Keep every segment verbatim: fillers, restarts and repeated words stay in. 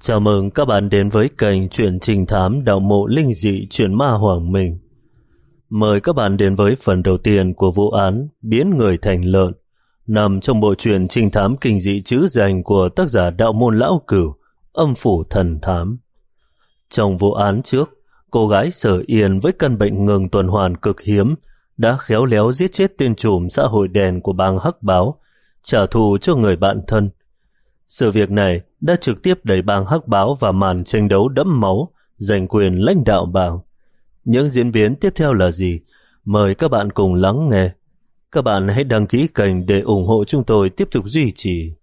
Chào mừng các bạn đến với kênh Truyện Trinh Thám Đạo Mộ Linh Dị Truyện Ma Hoàng Minh. Mời các bạn đến với phần đầu tiên của vụ án Biến Người Thành Lợn, nằm trong bộ truyện trinh thám kinh dị trữ danh của tác giả Đạo Môn Lão Cửu, Âm Phủ Thần Thám. Trong vụ án trước, cô gái Sở Yên với căn bệnh ngừng tuần hoàn cực hiếm đã khéo léo giết chết tên trùm xã hội đen của bang Hắc Báo, trả thù cho người bạn thân. Sự việc này đã trực tiếp đẩy bang Hắc Báo vào màn tranh đấu đẫm máu, giành quyền lãnh đạo bang. Những diễn biến tiếp theo là gì? Mời các bạn cùng lắng nghe. Các bạn hãy đăng ký kênh để ủng hộ chúng tôi tiếp tục duy trì.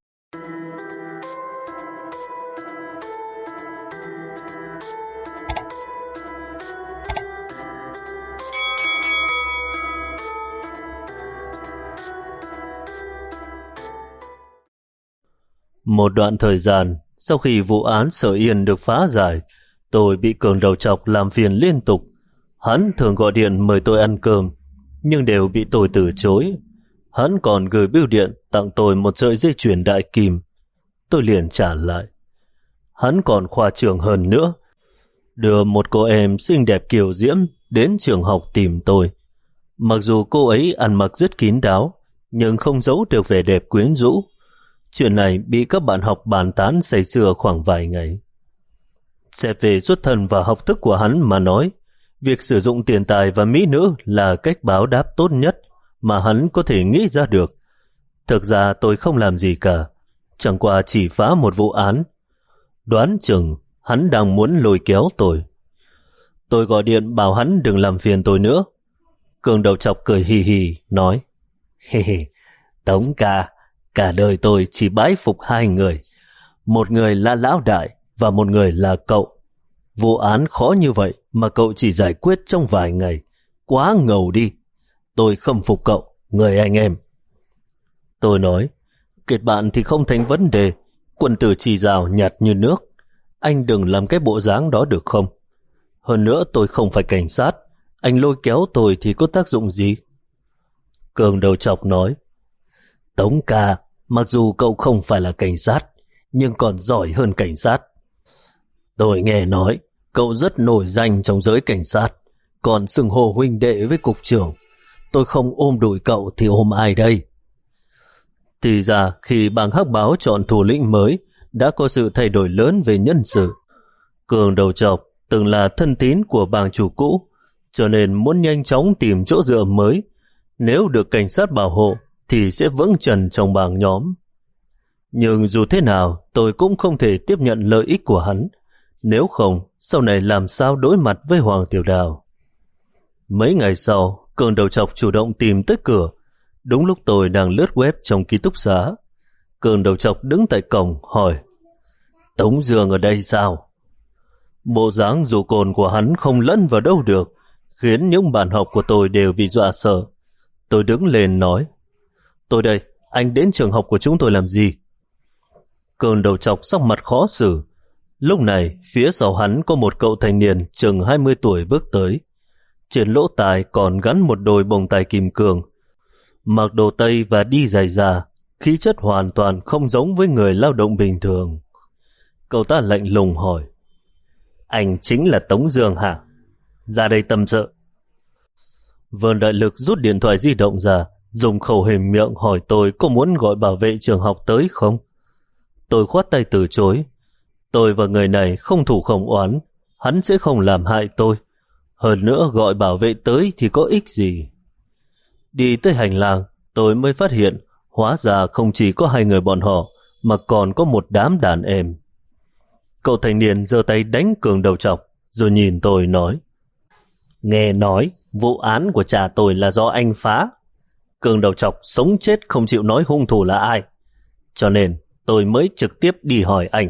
Một đoạn thời gian, sau khi vụ án Sở Yên được phá giải, tôi bị Cường đầu trọc làm phiền liên tục. Hắn thường gọi điện mời tôi ăn cơm, nhưng đều bị tôi từ chối. Hắn còn gửi bưu điện tặng tôi một sợi dây chuyền đại kim. Tôi liền trả lại. Hắn còn khoa trương hơn nữa, đưa một cô em xinh đẹp kiều diễm đến trường học tìm tôi. Mặc dù cô ấy ăn mặc rất kín đáo, nhưng không giấu được vẻ đẹp quyến rũ. Chuyện này bị các bạn học bàn tán say sưa khoảng vài ngày. Xét về xuất thân và học thức của hắn mà nói, việc sử dụng tiền tài và mỹ nữ là cách báo đáp tốt nhất mà hắn có thể nghĩ ra được. Thực ra tôi không làm gì cả, chẳng qua chỉ phá một vụ án. Đoán chừng hắn đang muốn lôi kéo tôi. Tôi gọi điện bảo hắn đừng làm phiền tôi nữa. Cường đầu trọc cười hì hì nói: Hì hì, Tống ca, cả đời tôi chỉ bái phục hai người. Một người là lão đại và một người là cậu. Vụ án khó như vậy mà cậu chỉ giải quyết trong vài ngày. Quá ngầu đi. Tôi khâm phục cậu, người anh em. Tôi nói: Kết bạn thì không thành vấn đề. Quân tử chỉ rào nhạt như nước. Anh đừng làm cái bộ dáng đó được không? Hơn nữa tôi không phải cảnh sát. Anh lôi kéo tôi thì có tác dụng gì? Cường đầu trọc nói: Tống ca, mặc dù cậu không phải là cảnh sát, nhưng còn giỏi hơn cảnh sát. Tôi nghe nói cậu rất nổi danh trong giới cảnh sát, còn xưng hô huynh đệ với cục trưởng. Tôi không ôm đùi cậu thì ôm ai đây? Thì ra khi bang Hắc Báo chọn thủ lĩnh mới, đã có sự thay đổi lớn về nhân sự. Cường đầu trọc từng là thân tín của bang chủ cũ, cho nên muốn nhanh chóng tìm chỗ dựa mới. Nếu được cảnh sát bảo hộ thì sẽ vững trần trong bang nhóm. Nhưng dù thế nào, tôi cũng không thể tiếp nhận lợi ích của hắn. Nếu không, sau này làm sao đối mặt với Hoàng Tiểu Đào? Mấy ngày sau, Cường đầu trọc chủ động tìm tới cửa. Đúng lúc tôi đang lướt web trong ký túc xá, Cường đầu trọc đứng tại cổng hỏi: Tống Dương ở đây sao? Bộ dáng dù cồn của hắn không lẫn vào đâu được, khiến những bạn học của tôi đều bị dọa sợ. Tôi đứng lên nói: Tôi đây, anh đến trường học của chúng tôi làm gì? Cường đầu trọc sắc mặt khó xử. Lúc này, phía sau hắn có một cậu thanh niên chừng hai mươi tuổi bước tới. Trên lỗ tai còn gắn một đôi bông tai kim cương. Mặc đồ tây và đi giày da, khí chất hoàn toàn không giống với người lao động bình thường. Cậu ta lạnh lùng hỏi: Anh chính là Tống Dương hả? Ra đây tâm sự. Vân Đại Lực rút điện thoại di động ra, dùng khẩu hình miệng hỏi tôi có muốn gọi bảo vệ trường học tới không. Tôi khoát tay từ chối. Tôi và người này không thù không oán, hắn sẽ không làm hại tôi. Hơn nữa gọi bảo vệ tới thì có ích gì? Đi tới hành lang, tôi mới phát hiện hóa ra không chỉ có hai người bọn họ, mà còn có một đám đàn em. Cậu thanh niên giơ tay đánh Cường đầu trọc, rồi nhìn tôi nói: Nghe nói vụ án của cha tôi là do anh phá. Cường đầu trọc sống chết không chịu nói hung thủ là ai, cho nên tôi mới trực tiếp đi hỏi anh.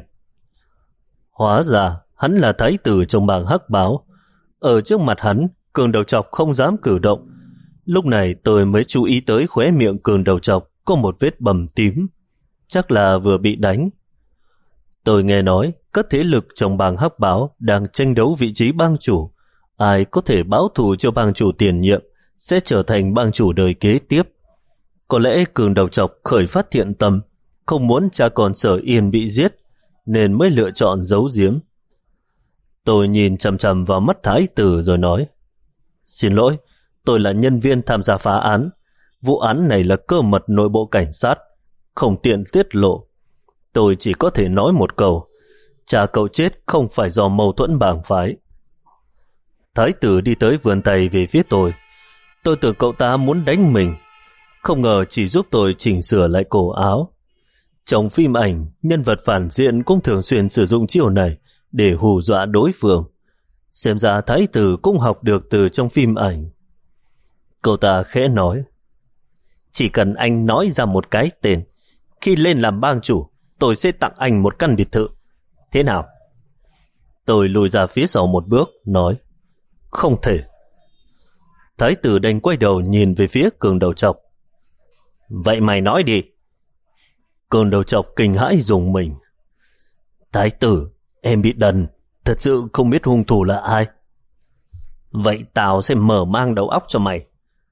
Hóa ra hắn là thái tử trong bang Hắc Báo. Ở trước mặt hắn, Cường đầu trọc không dám cử động. Lúc này tôi mới chú ý tới khóe miệng Cường đầu trọc có một vết bầm tím, chắc là vừa bị đánh. Tôi nghe nói các thế lực trong bang Hắc Báo đang tranh đấu vị trí bang chủ. Ai có thể báo thù cho bang chủ tiền nhiệm sẽ trở thành bang chủ đời kế tiếp. Có lẽ Cường đầu trọc khởi phát thiện tâm, không muốn cha con Sở Yên bị giết, nên mới lựa chọn giấu giếm. Tôi nhìn chằm chằm vào mắt thái tử rồi nói, xin lỗi, tôi là nhân viên tham gia phá án. Vụ án này là cơ mật nội bộ cảnh sát, không tiện tiết lộ. Tôi chỉ có thể nói một câu, cha cậu chết không phải do mâu thuẫn bang phái. Thái tử đi tới vươn tay về phía tôi. Tôi tưởng cậu ta muốn đánh mình, không ngờ chỉ giúp tôi chỉnh sửa lại cổ áo. Trong phim ảnh, nhân vật phản diện cũng thường xuyên sử dụng chiêu này để hù dọa đối phương. Xem ra thái tử cũng học được từ trong phim ảnh. Cậu ta khẽ nói, chỉ cần anh nói ra một cái tên, khi lên làm bang chủ, tôi sẽ tặng anh một căn biệt thự. Thế nào? Tôi lùi ra phía sau một bước, nói, không thể. Thái tử đành quay đầu nhìn về phía Cường Đầu Trọc. Vậy mày nói đi. Cường Đầu Trọc kinh hãi rùng mình. Thái tử, em bị đần, thật sự không biết hung thủ là ai. Vậy tao sẽ mở mang đầu óc cho mày.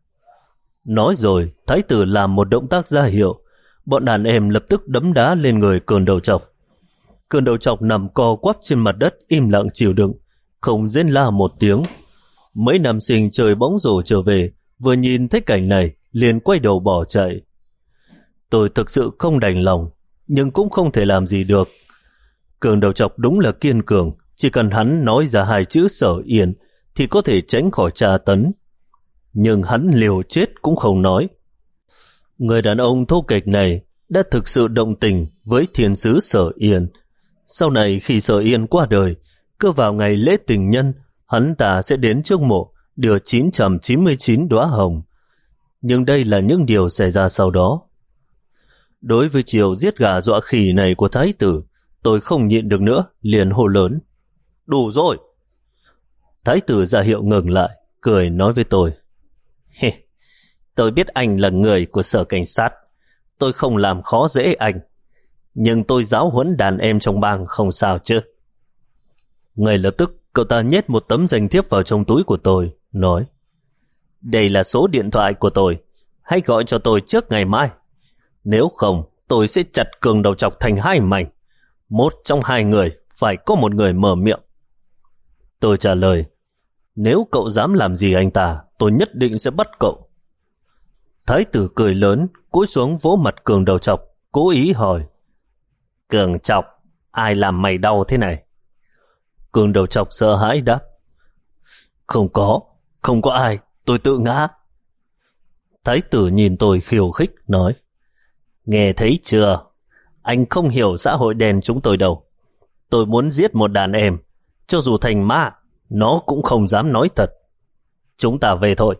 Nói rồi, thái tử làm một động tác ra hiệu. Bọn đàn em lập tức đấm đá lên người Cường Đầu Trọc. Cường Đầu Trọc nằm co quắp trên mặt đất im lặng chịu đựng, không rên la một tiếng. Mấy nam sinh chơi bóng rổ trở về, vừa nhìn thấy cảnh này liền quay đầu bỏ chạy. Tôi thực sự không đành lòng, nhưng cũng không thể làm gì được. Cường Đầu Trọc đúng là kiên cường, chỉ cần hắn nói ra hai chữ Sở Yên thì có thể tránh khỏi tra tấn. Nhưng hắn liều chết cũng không nói. Người đàn ông thô kệch này đã thực sự động tình với thiên sứ Sở Yên. Sau này khi Sở Yên qua đời, cứ vào ngày lễ tình nhân, hắn ta sẽ đến trước mộ đưa chín trăm chín mươi chín đóa hồng. Nhưng đây là những điều xảy ra sau đó. Đối với chiều giết gà dọa khỉ này của thái tử, tôi không nhịn được nữa, liền hô lớn. Đủ rồi! Thái tử ra hiệu ngừng lại, cười nói với tôi. Hê, tôi biết anh là người của sở cảnh sát. Tôi không làm khó dễ anh. Nhưng tôi giáo huấn đàn em trong bang không sao chứ. Ngay lập tức, cậu ta nhét một tấm danh thiếp vào trong túi của tôi, nói. Đây là số điện thoại của tôi. Hãy gọi cho tôi trước ngày mai. Nếu không, tôi sẽ chặt Cường Đầu Trọc thành hai mảnh. Một trong hai người phải có một người mở miệng. Tôi trả lời, nếu cậu dám làm gì anh ta, tôi nhất định sẽ bắt cậu. Thái tử cười lớn, cúi xuống vỗ mặt Cường Đầu Trọc, cố ý hỏi. Cường Trọc, ai làm mày đau thế này? Cường Đầu Trọc sợ hãi đáp. Không có, không có ai, tôi tự ngã. Thái tử nhìn tôi khiêu khích, nói. Nghe thấy chưa? Anh không hiểu xã hội đen chúng tôi đâu. Tôi muốn giết một đàn em, cho dù thành ma, nó cũng không dám nói thật. Chúng ta về thôi.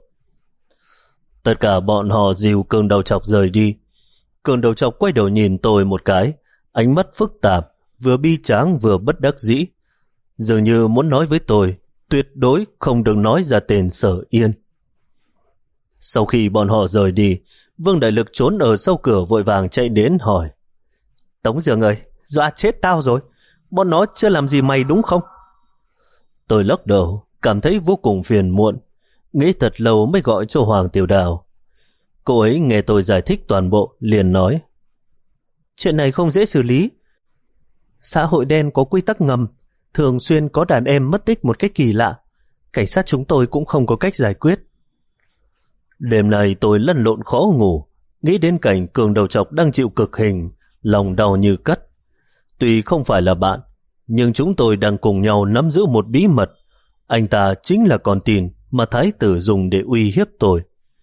Tất cả bọn họ dìu Cường Đầu Trọc rời đi. Cường Đầu Trọc quay đầu nhìn tôi một cái, ánh mắt phức tạp, vừa bi tráng vừa bất đắc dĩ. Dường như muốn nói với tôi, tuyệt đối không được nói ra tên Sở Yên. Sau khi bọn họ rời đi, Vương Đại Lực trốn ở sau cửa vội vàng chạy đến hỏi. Tống Dương ơi, dọa chết tao rồi. Bọn nó chưa làm gì mày đúng không? Tôi lắc đầu, cảm thấy vô cùng phiền muộn. Nghĩ thật lâu mới gọi cho Hoàng Tiểu Đào. Cô ấy nghe tôi giải thích toàn bộ, liền nói. Chuyện này không dễ xử lý. Xã hội đen có quy tắc ngầm, thường xuyên có đàn em mất tích một cách kỳ lạ. Cảnh sát chúng tôi cũng không có cách giải quyết. Đêm nay tôi lăn lộn khó ngủ, nghĩ đến cảnh Cường Đầu Trọc đang chịu cực hình, lòng đau như cắt. Tuy không phải là bạn, nhưng chúng tôi đang cùng nhau nắm giữ một bí mật. Anh ta chính là con tin mà thái tử dùng để uy hiếp tôi.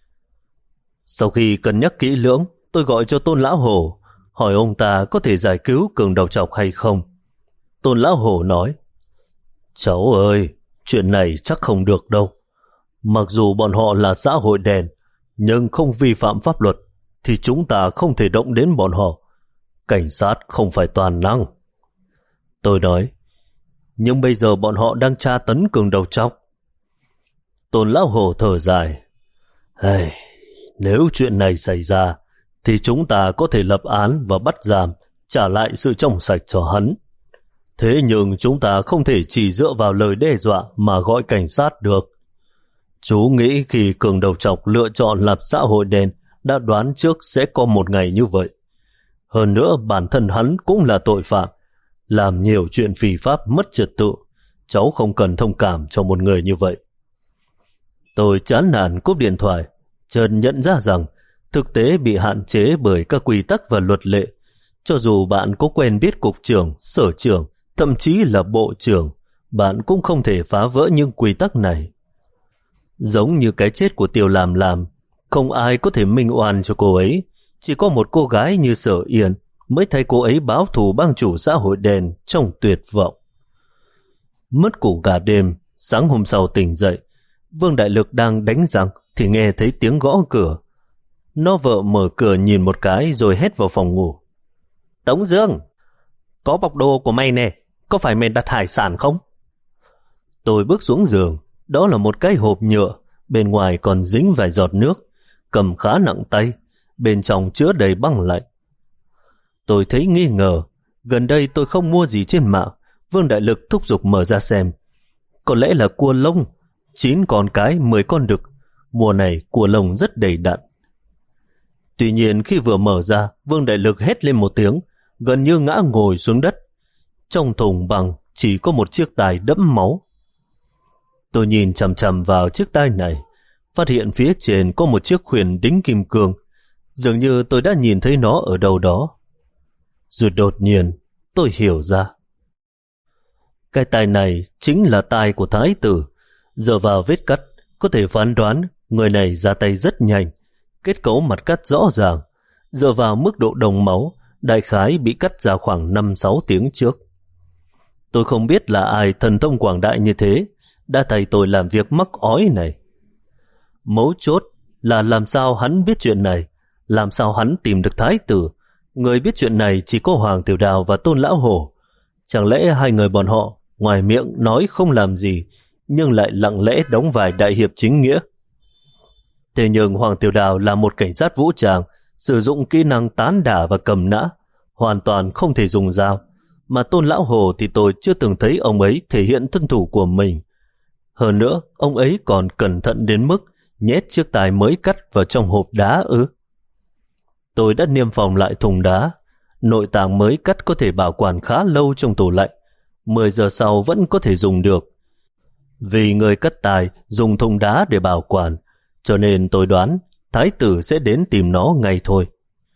Sau khi cân nhắc kỹ lưỡng, tôi gọi cho Tôn Lão Hổ, hỏi ông ta có thể giải cứu Cường Đầu Trọc hay không. Tôn Lão Hổ nói, cháu ơi, chuyện này chắc không được đâu. Mặc dù bọn họ là xã hội đen, nhưng không vi phạm pháp luật, thì chúng ta không thể động đến bọn họ. Cảnh sát không phải toàn năng. Tôi nói, nhưng bây giờ bọn họ đang tra tấn Cường Đầu Trọc. Tôn Lão Hổ thở dài. Hey, nếu chuyện này xảy ra, thì chúng ta có thể lập án và bắt giam, trả lại sự trong sạch cho hắn. Thế nhưng chúng ta không thể chỉ dựa vào lời đe dọa mà gọi cảnh sát được. Chú nghĩ khi Cường Đầu Trọc lựa chọn làm xã hội đen đã đoán trước sẽ có một ngày như vậy. Hơn nữa bản thân hắn cũng là tội phạm. làm nhiều chuyện phi pháp mất trật tự. Cháu không cần thông cảm cho một người như vậy. Tôi chán nản cúp điện thoại, chợt nhận ra rằng thực tế bị hạn chế bởi các quy tắc và luật lệ. Cho dù bạn có quen biết cục trưởng, sở trưởng, thậm chí là bộ trưởng, bạn cũng không thể phá vỡ những quy tắc này. Giống như cái chết của Tiêu Làm Làm, không ai có thể minh oan cho cô ấy. Chỉ có một cô gái như Sở Yên mới thấy cô ấy báo thù bang chủ xã hội đen trong tuyệt vọng. Mất ngủ cả đêm, sáng hôm sau tỉnh dậy, Vương Đại Lực đang đánh răng thì nghe thấy tiếng gõ cửa. Nó vợ mở cửa nhìn một cái rồi hét vào phòng ngủ. Tống Dương, có bọc đồ của mày nè, có phải mày đặt hải sản không? Tôi bước xuống giường, đó là một cái hộp nhựa, bên ngoài còn dính vài giọt nước, cầm khá nặng tay, bên trong chứa đầy băng lạnh. Tôi thấy nghi ngờ, gần đây tôi không mua gì trên mạng. Vương Đại Lực thúc giục mở ra xem. Có lẽ là cua lông, chín con cái, mười con đực. Mùa này cua lông rất đầy đặn. Tuy nhiên khi vừa mở ra, Vương Đại Lực hét lên một tiếng, gần như ngã ngồi xuống đất. Trong thùng bằng chỉ có một chiếc tài đẫm máu. Tôi nhìn chằm chằm vào chiếc tai này, phát hiện phía trên có một chiếc khuyển đính kim cương. Dường như tôi đã nhìn thấy nó ở đâu đó. Rồi đột nhiên tôi hiểu ra. Cái tai này chính là tai của thái tử. Dựa vào vết cắt, có thể phán đoán người này ra tay rất nhanh. Kết cấu mặt cắt rõ ràng. Dựa vào mức độ đồng máu, đại khái bị cắt ra khoảng năm sáu tiếng trước. Tôi không biết là ai thần thông quảng đại như thế đã thầy tôi làm việc mắc ói này. Mấu chốt là làm sao hắn biết chuyện này, làm sao hắn tìm được thái tử. Người biết chuyện này chỉ có Hoàng Tiểu Đào và Tôn Lão Hổ. Chẳng lẽ hai người bọn họ ngoài miệng nói không làm gì, nhưng lại lặng lẽ đóng vai đại hiệp chính nghĩa? Thế nhưng Hoàng Tiểu Đào là một cảnh sát vũ trang, sử dụng kỹ năng tán đả và cầm nã, hoàn toàn không thể dùng dao. Mà Tôn Lão Hổ thì tôi chưa từng thấy ông ấy thể hiện thân thủ của mình. Hơn nữa, ông ấy còn cẩn thận đến mức nhét chiếc tài mới cắt vào trong hộp đá ư? Tôi đã niêm phòng lại thùng đá. Nội tạng mới cắt có thể bảo quản khá lâu trong tủ lạnh. mười giờ sau vẫn có thể dùng được. Vì người cắt tài dùng thùng đá để bảo quản, cho nên tôi đoán thái tử sẽ đến tìm nó ngay thôi.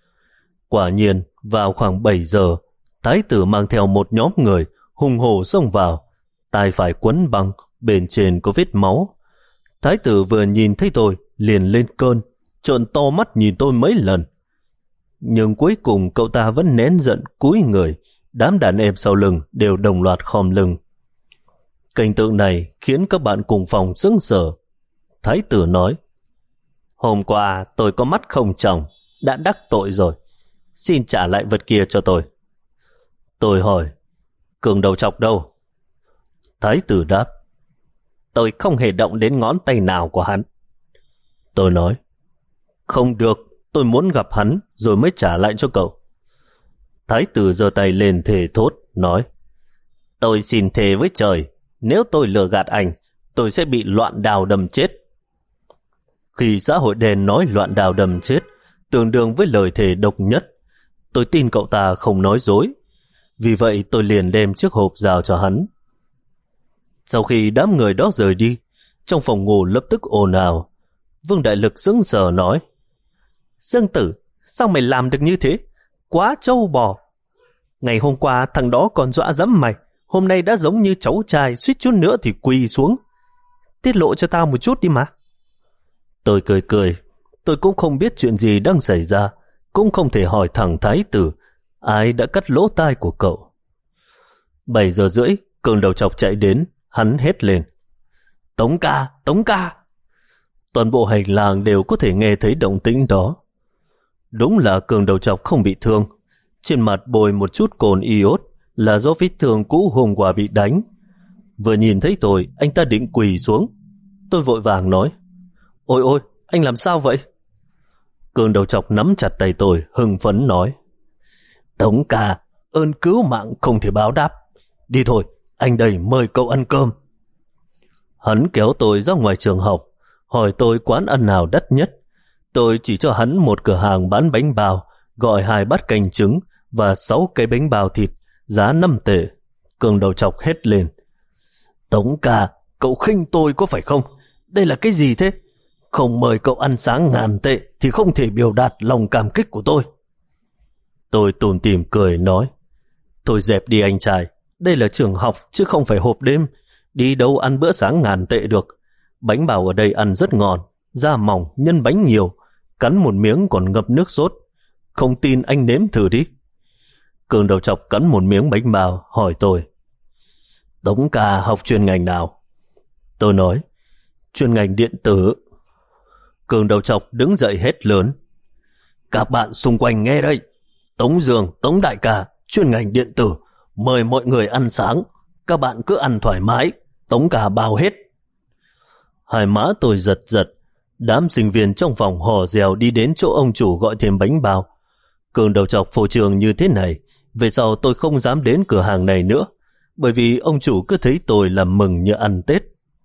Quả nhiên, vào khoảng bảy giờ, thái tử mang theo một nhóm người hùng hổ xông vào. Tai phải quấn băng, bên trên có vết máu. Thái tử vừa nhìn thấy tôi liền lên cơn, trợn to mắt nhìn tôi mấy lần. Nhưng cuối cùng cậu ta vẫn nén giận cúi người. Đám đàn em sau lưng đều đồng loạt khom lưng. Cảnh tượng này khiến các bạn cùng phòng sững sờ. Thái tử nói: Hôm qua tôi có mắt không tròng, đã đắc tội rồi, xin trả lại vật kia cho tôi. Tôi hỏi: Cường đầu chọc đâu? Thái tử đáp: Tôi không hề động đến ngón tay nào của hắn. Tôi nói: Không được, tôi muốn gặp hắn rồi mới trả lại cho cậu. Thái tử giơ tay lên thề thốt, nói: Tôi xin thề với trời, nếu tôi lừa gạt anh, tôi sẽ bị loạn đào đầm chết. Khi xã hội đen nói loạn đào đầm chết, tương đương với lời thề độc nhất. Tôi tin cậu ta không nói dối. Vì vậy tôi liền đem chiếc hộp giao cho hắn. Sau khi đám người đó rời đi, trong phòng ngủ lập tức ồn ào. Vương Đại Lực sững sờ nói: Dương Tử, sao mày làm được như thế? Quá trâu bò. Ngày hôm qua thằng đó còn dọa dẫm mày, hôm nay đã giống như cháu trai, suýt chút nữa thì quỳ xuống. Tiết lộ cho tao một chút đi mà. Tôi cười cười. Tôi cũng không biết chuyện gì đang xảy ra, cũng không thể hỏi thằng thái tử ai đã cắt lỗ tai của cậu. Bảy giờ rưỡi, Cường đầu chọc chạy đến. Hắn hét lên: Tống ca, Tống ca. Toàn bộ hành lang đều có thể nghe thấy động tĩnh đó. Đúng là Cường đầu chọc không bị thương. Trên mặt bôi một chút cồn iốt là do vết thương cũ hôm qua bị đánh. Vừa nhìn thấy tôi, anh ta định quỳ xuống. Tôi vội vàng nói: Ôi ôi, anh làm sao vậy? Cường đầu chọc nắm chặt tay tôi, hưng phấn nói: Tống ca, ơn cứu mạng không thể báo đáp. Đi thôi, anh đây mời cậu ăn cơm. Hắn kéo tôi ra ngoài trường học, hỏi tôi quán ăn nào đắt nhất. Tôi chỉ cho hắn một cửa hàng bán bánh bao, gọi hai bát canh trứng và sáu cái bánh bao thịt, giá năm tệ. Cường đầu chọc hét lên. Tống ca, cậu khinh tôi có phải không? Đây là cái gì thế? Không mời cậu ăn sáng ngàn tệ thì không thể biểu đạt lòng cảm kích của tôi. Tôi tủm tỉm cười nói. Thôi dẹp đi anh trai, đây là trường học chứ không phải hộp đêm. Đi đâu ăn bữa sáng ngàn tệ được. Bánh bào ở đây ăn rất ngon, da mỏng, nhân bánh nhiều, cắn một miếng còn ngập nước sốt. Không tin anh nếm thử đi. Cường đầu chọc cắn một miếng bánh bào, hỏi tôi. Tống ca học chuyên ngành nào? Tôi nói, chuyên ngành điện tử. Cường đầu chọc đứng dậy hét lớn. Các bạn xung quanh nghe đây. Tống Dương, Tống đại ca, chuyên ngành điện tử, mời mọi người ăn sáng. Các bạn cứ ăn thoải mái, Tống ca bao hết. Hai má tôi giật giật. Đám sinh viên trong phòng hò rèo đi đến chỗ ông chủ gọi thêm bánh bao. Cường đầu chọc phô trương như thế này, về sau tôi không dám đến cửa hàng này nữa, bởi vì ông chủ cứ thấy tôi làm mừng như ăn Tết.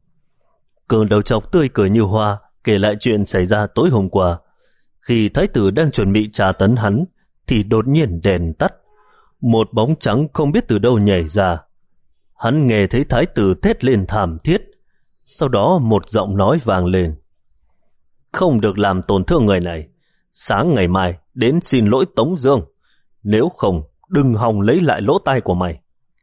Cường đầu chọc tươi cười như hoa, kể lại chuyện xảy ra tối hôm qua. Khi thái tử đang chuẩn bị tra tấn hắn, thì đột nhiên đèn tắt. Một bóng trắng không biết từ đâu nhảy ra. Hắn nghe thấy thái tử thét lên thảm thiết. Sau đó một giọng nói vang lên. Không được làm tổn thương người này. Sáng ngày mai đến xin lỗi Tống Dương. Nếu không, đừng hòng lấy lại lỗ tai của mày.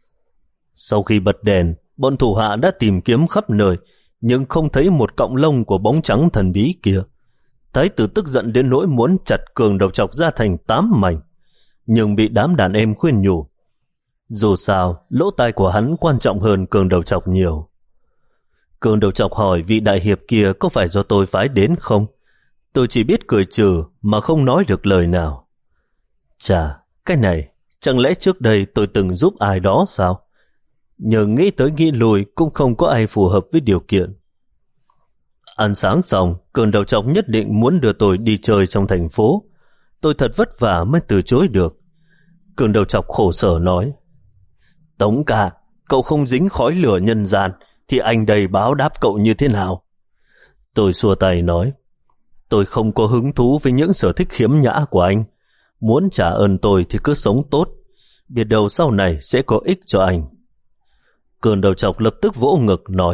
Sau khi bật đèn, bọn thủ hạ đã tìm kiếm khắp nơi, nhưng không thấy một cọng lông của bóng trắng thần bí kia. Thái tử tức giận đến nỗi muốn chặt Cường đầu chọc ra thành tám mảnh, nhưng bị đám đàn em khuyên nhủ. Dù sao, lỗ tai của hắn quan trọng hơn Cường đầu chọc nhiều. Cường đầu chọc hỏi vị đại hiệp kia có phải do tôi phái đến không? Tôi chỉ biết cười trừ mà không nói được lời nào. Chà, cái này, chẳng lẽ trước đây tôi từng giúp ai đó sao? Nhưng nghĩ tới nghĩ lùi cũng không có ai phù hợp với điều kiện. Ăn sáng xong, Cường đầu chọc nhất định muốn đưa tôi đi chơi trong thành phố. Tôi thật vất vả mới từ chối được. Cường đầu chọc khổ sở nói. Tống ca, cậu không dính khói lửa nhân gian thì anh đây báo đáp cậu như thế nào? Tôi xua tay nói. Tôi không có hứng thú với những sở thích khiếm nhã của anh. Muốn trả ơn tôi thì cứ sống tốt, biết đâu sau này sẽ có ích cho anh. Cường đầu chọc lập tức vỗ ngực nói.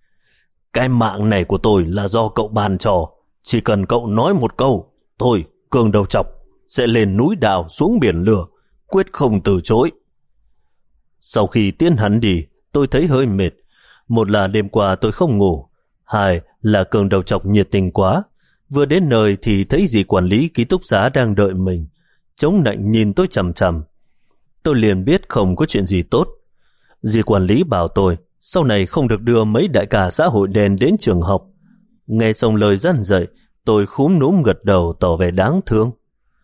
Cái mạng này của tôi là do cậu bàn trò. Chỉ cần cậu nói một câu, tôi, Cường đầu chọc, sẽ lên núi đào xuống biển lửa, quyết không từ chối. Sau khi tiến hắn đi, tôi thấy hơi mệt. Một là đêm qua tôi không ngủ, hai là Cường đầu chọc nhiệt tình quá. Vừa đến nơi thì thấy dì quản lý ký túc xá đang đợi mình, chống nạnh nhìn tôi chằm chằm. Tôi liền biết không có chuyện gì tốt. Dì quản lý bảo tôi sau này không được đưa mấy đại ca xã hội đen đến trường học. Nghe xong lời dặn dạy, tôi khúm núm gật đầu tỏ vẻ đáng thương.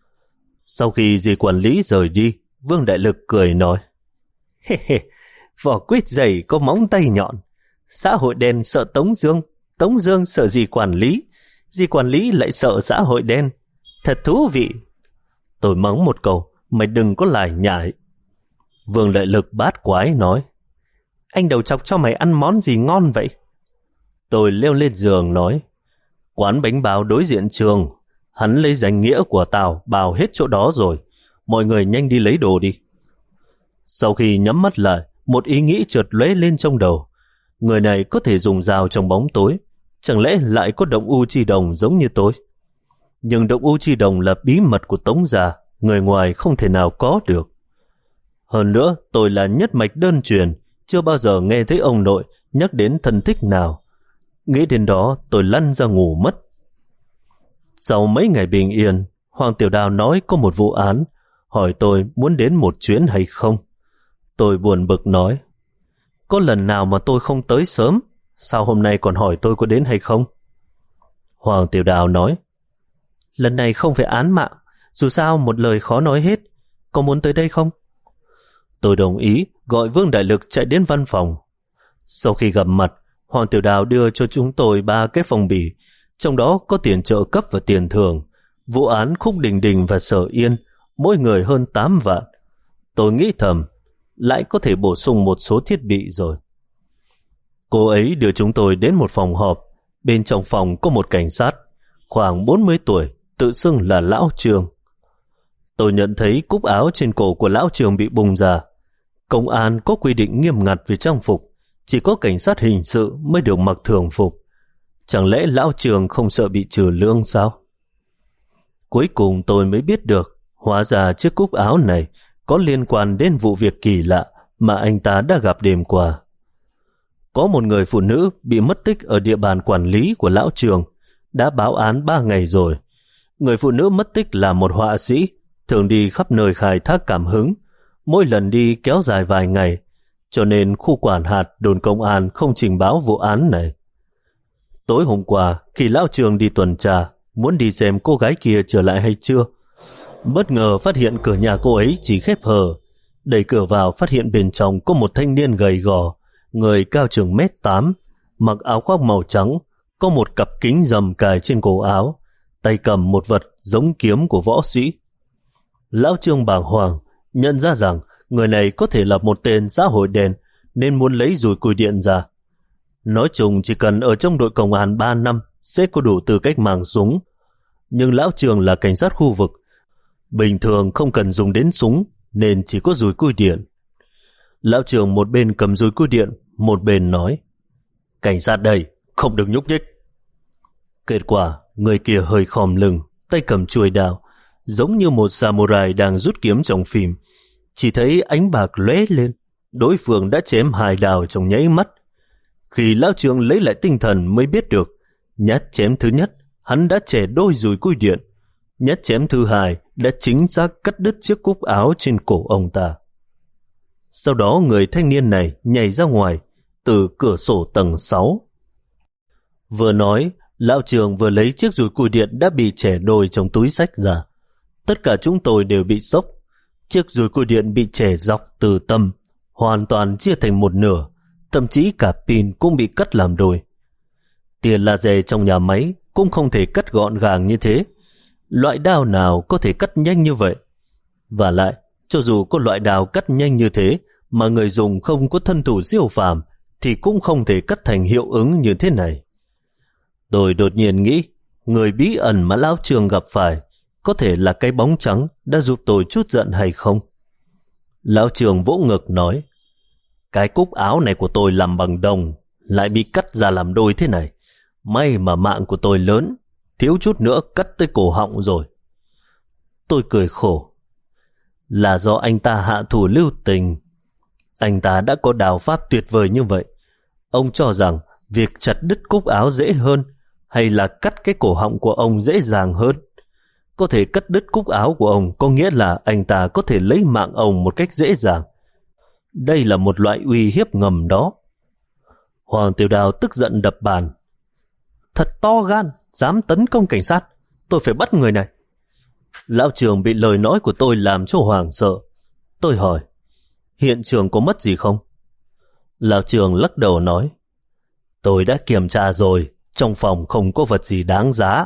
Sau khi dì quản lý rời đi, Vương Đại Lực cười nói. Hê hê, vỏ quýt dày có móng tay nhọn. Xã hội đen sợ Tống Dương, Tống Dương sợ dì quản lý, dì quản lý lại sợ xã hội đen. Thật thú vị. Tôi mắng một câu, mày đừng có lải nhải. Vương Đại Lực bát quái nói. Anh đầu chọc cho mày ăn món gì ngon vậy? Tôi leo lên giường nói. Quán bánh bao đối diện trường. Hắn lấy danh nghĩa của tao bào hết chỗ đó rồi. Mọi người nhanh đi lấy đồ đi. Sau khi nhắm mắt lại, một ý nghĩ chợt lóe lên trong đầu. Người này có thể dùng dao trong bóng tối. Chẳng lẽ lại có động u chi đồng giống như tôi? Nhưng động u chi đồng là bí mật của Tống gia, người ngoài không thể nào có được. Hơn nữa, tôi là nhất mạch đơn truyền, chưa bao giờ nghe thấy ông nội nhắc đến thân thích nào. Nghĩ đến đó, tôi lăn ra ngủ mất. Sau mấy ngày bình yên, Hoàng Tiểu Đào nói có một vụ án, hỏi tôi muốn đến một chuyến hay không. Tôi buồn bực nói, có lần nào mà tôi không tới sớm, sao hôm nay còn hỏi tôi có đến hay không? Hoàng Tiểu Đào nói, lần này không phải án mạng, dù sao một lời khó nói hết, có muốn tới đây không? Tôi đồng ý, gọi Vương Đại Lực chạy đến văn phòng. Sau khi gặp mặt, Hoàng Tiểu Đào đưa cho chúng tôi ba cái phong bì, trong đó có tiền trợ cấp và tiền thưởng. Vụ án Khúc Đình Đình và Sở Yên, mỗi người hơn tám vạn. Tôi nghĩ thầm, lại có thể bổ sung một số thiết bị rồi. Cô ấy đưa chúng tôi đến một phòng họp. Bên trong phòng có một cảnh sát, khoảng bốn mươi tuổi, tự xưng là Lão Trường. Tôi nhận thấy cúc áo trên cổ của Lão Trường bị bung ra. Công an có quy định nghiêm ngặt về trang phục, chỉ có cảnh sát hình sự mới được mặc thường phục. Chẳng lẽ lão Trường không sợ bị trừ lương sao? Cuối cùng tôi mới biết được, hóa ra chiếc cúc áo này có liên quan đến vụ việc kỳ lạ mà anh ta đã gặp đêm qua. Có một người phụ nữ bị mất tích ở địa bàn quản lý của lão Trường, đã báo án ba ngày rồi. Người phụ nữ mất tích là một họa sĩ, thường đi khắp nơi khai thác cảm hứng, mỗi lần đi kéo dài vài ngày, cho nên khu quản hạt đồn công an không trình báo vụ án này. Tối hôm qua, khi lão Trường đi tuần tra, muốn đi xem cô gái kia trở lại hay chưa, bất ngờ phát hiện cửa nhà cô ấy chỉ khép hờ. Đẩy cửa vào phát hiện bên trong có một thanh niên gầy gò, người cao chừng mét tám, mặc áo khoác màu trắng, có một cặp kính rầm cài trên cổ áo, tay cầm một vật giống kiếm của võ sĩ. Lão Trương bàng hoàng, nhận ra rằng người này có thể là một tên xã hội đen nên muốn lấy dùi cui điện ra. Nói chung chỉ cần ở trong đội công an ba năm sẽ có đủ tư cách mang súng. Nhưng lão Trương là cảnh sát khu vực, bình thường không cần dùng đến súng nên chỉ có dùi cui điện. Lão Trương một bên cầm dùi cui điện, một bên nói: cảnh sát đây, không được nhúc nhích. Kết quả, người kia hơi khom lưng, tay cầm chuôi đao, giống như một samurai đang rút kiếm trong phim. Chỉ thấy ánh bạc lóe lên, đối phương đã chém hai đao trong nháy mắt. Khi lão Trương lấy lại tinh thần mới biết được, nhát chém thứ nhất, hắn đã chẻ đôi dùi cui điện. Nhát chém thứ hai đã chính xác cắt đứt chiếc cúc áo trên cổ ông ta. Sau đó người thanh niên này nhảy ra ngoài từ cửa sổ tầng sáu. Vừa nói, lão Trường vừa lấy chiếc dùi cui điện đã bị chẻ đôi trong túi xách ra. Tất cả chúng tôi đều bị sốc. Chiếc dùi cui điện bị chẻ dọc từ tâm, hoàn toàn chia thành một nửa, thậm chí cả pin cũng bị cắt làm đôi. Tia laser trong nhà máy cũng không thể cắt gọn gàng như thế. Loại đao nào có thể cắt nhanh như vậy? Và lại, cho dù có loại đao cắt nhanh như thế mà người dùng không có thân thủ siêu phàm thì cũng không thể cắt thành hiệu ứng như thế này. Tôi đột nhiên nghĩ, người bí ẩn mà lão Trường gặp phải có thể là cái bóng trắng đã giúp tôi chút giận hay không? Lão Trường vỗ ngực nói: cái cúc áo này của tôi làm bằng đồng, lại bị cắt ra làm đôi thế này. May mà mạng của tôi lớn, thiếu chút nữa cắt tới cổ họng rồi. Tôi cười khổ. Là do anh ta hạ thủ lưu tình. Anh ta đã có đao pháp tuyệt vời như vậy. Ông cho rằng việc chặt đứt cúc áo dễ hơn hay là cắt cái cổ họng của ông dễ dàng hơn? Có thể cắt đứt cúc áo của ông có nghĩa là anh ta có thể lấy mạng ông một cách dễ dàng. Đây là một loại uy hiếp ngầm đó. Hoàng Tiểu Đào tức giận đập bàn. Thật to gan, dám tấn công cảnh sát. Tôi phải bắt người này. Lão Trường bị lời nói của tôi làm cho hoảng sợ. Tôi hỏi: hiện trường có mất gì không? Lão Trường lắc đầu nói: tôi đã kiểm tra rồi, trong phòng không có vật gì đáng giá.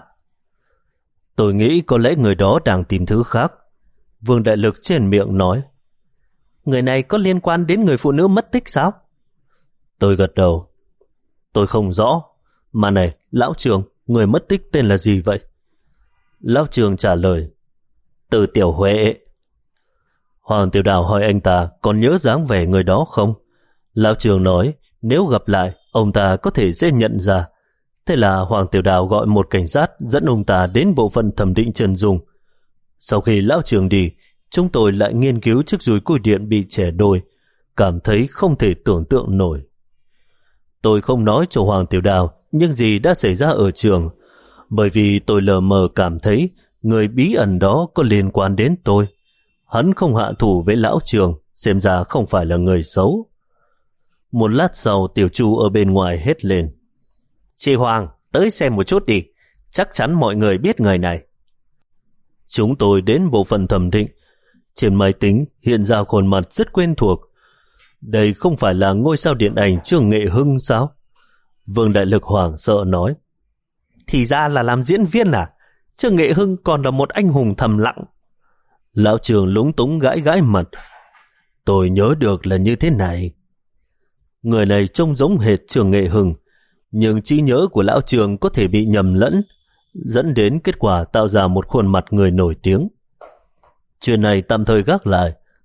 Tôi nghĩ có lẽ người đó đang tìm thứ khác. Vương Đại Lực trên miệng nói: người này có liên quan đến người phụ nữ mất tích sao? Tôi gật đầu. Tôi không rõ. Mà này, lão Trường, người mất tích tên là gì vậy? Lão Trường trả lời: Từ Tiểu Huệ. Hoàng Tiểu Đào hỏi anh ta còn nhớ dáng vẻ người đó không? Lão Trường nói nếu gặp lại, ông ta có thể sẽ nhận ra. Thế là Hoàng Tiểu Đào gọi một cảnh sát dẫn ông ta đến bộ phận thẩm định chân dung. Sau khi lão Trường đi, chúng tôi lại nghiên cứu chiếc dùi cui điện bị chẻ đôi, cảm thấy không thể tưởng tượng nổi. Tôi không nói cho Hoàng Tiểu Đào những gì đã xảy ra ở trường, bởi vì tôi lờ mờ cảm thấy người bí ẩn đó có liên quan đến tôi. Hắn không hạ thủ với lão Trường, xem ra không phải là người xấu. Một lát sau, Tiểu Chu ở bên ngoài hét lên: Chị Hoàng, tới xem một chút đi, chắc chắn mọi người biết người này. Chúng tôi đến bộ phận thẩm định. Trên máy tính hiện ra khuôn mặt rất quen thuộc. Đây không phải là ngôi sao điện ảnh Trương Nghệ Hưng sao? Vương Đại Lực hoảng sợ nói: Thì ra là làm diễn viên à? Trương Nghệ Hưng còn là một anh hùng thầm lặng. Lão Trường lúng túng gãi gãi mặt. Tôi nhớ được là như thế này. Người này trông giống hệt Trương Nghệ Hưng, nhưng trí nhớ của lão Trường có thể bị nhầm lẫn, dẫn đến kết quả tạo ra một khuôn mặt người nổi tiếng. Chuyện này tạm thời gác lại,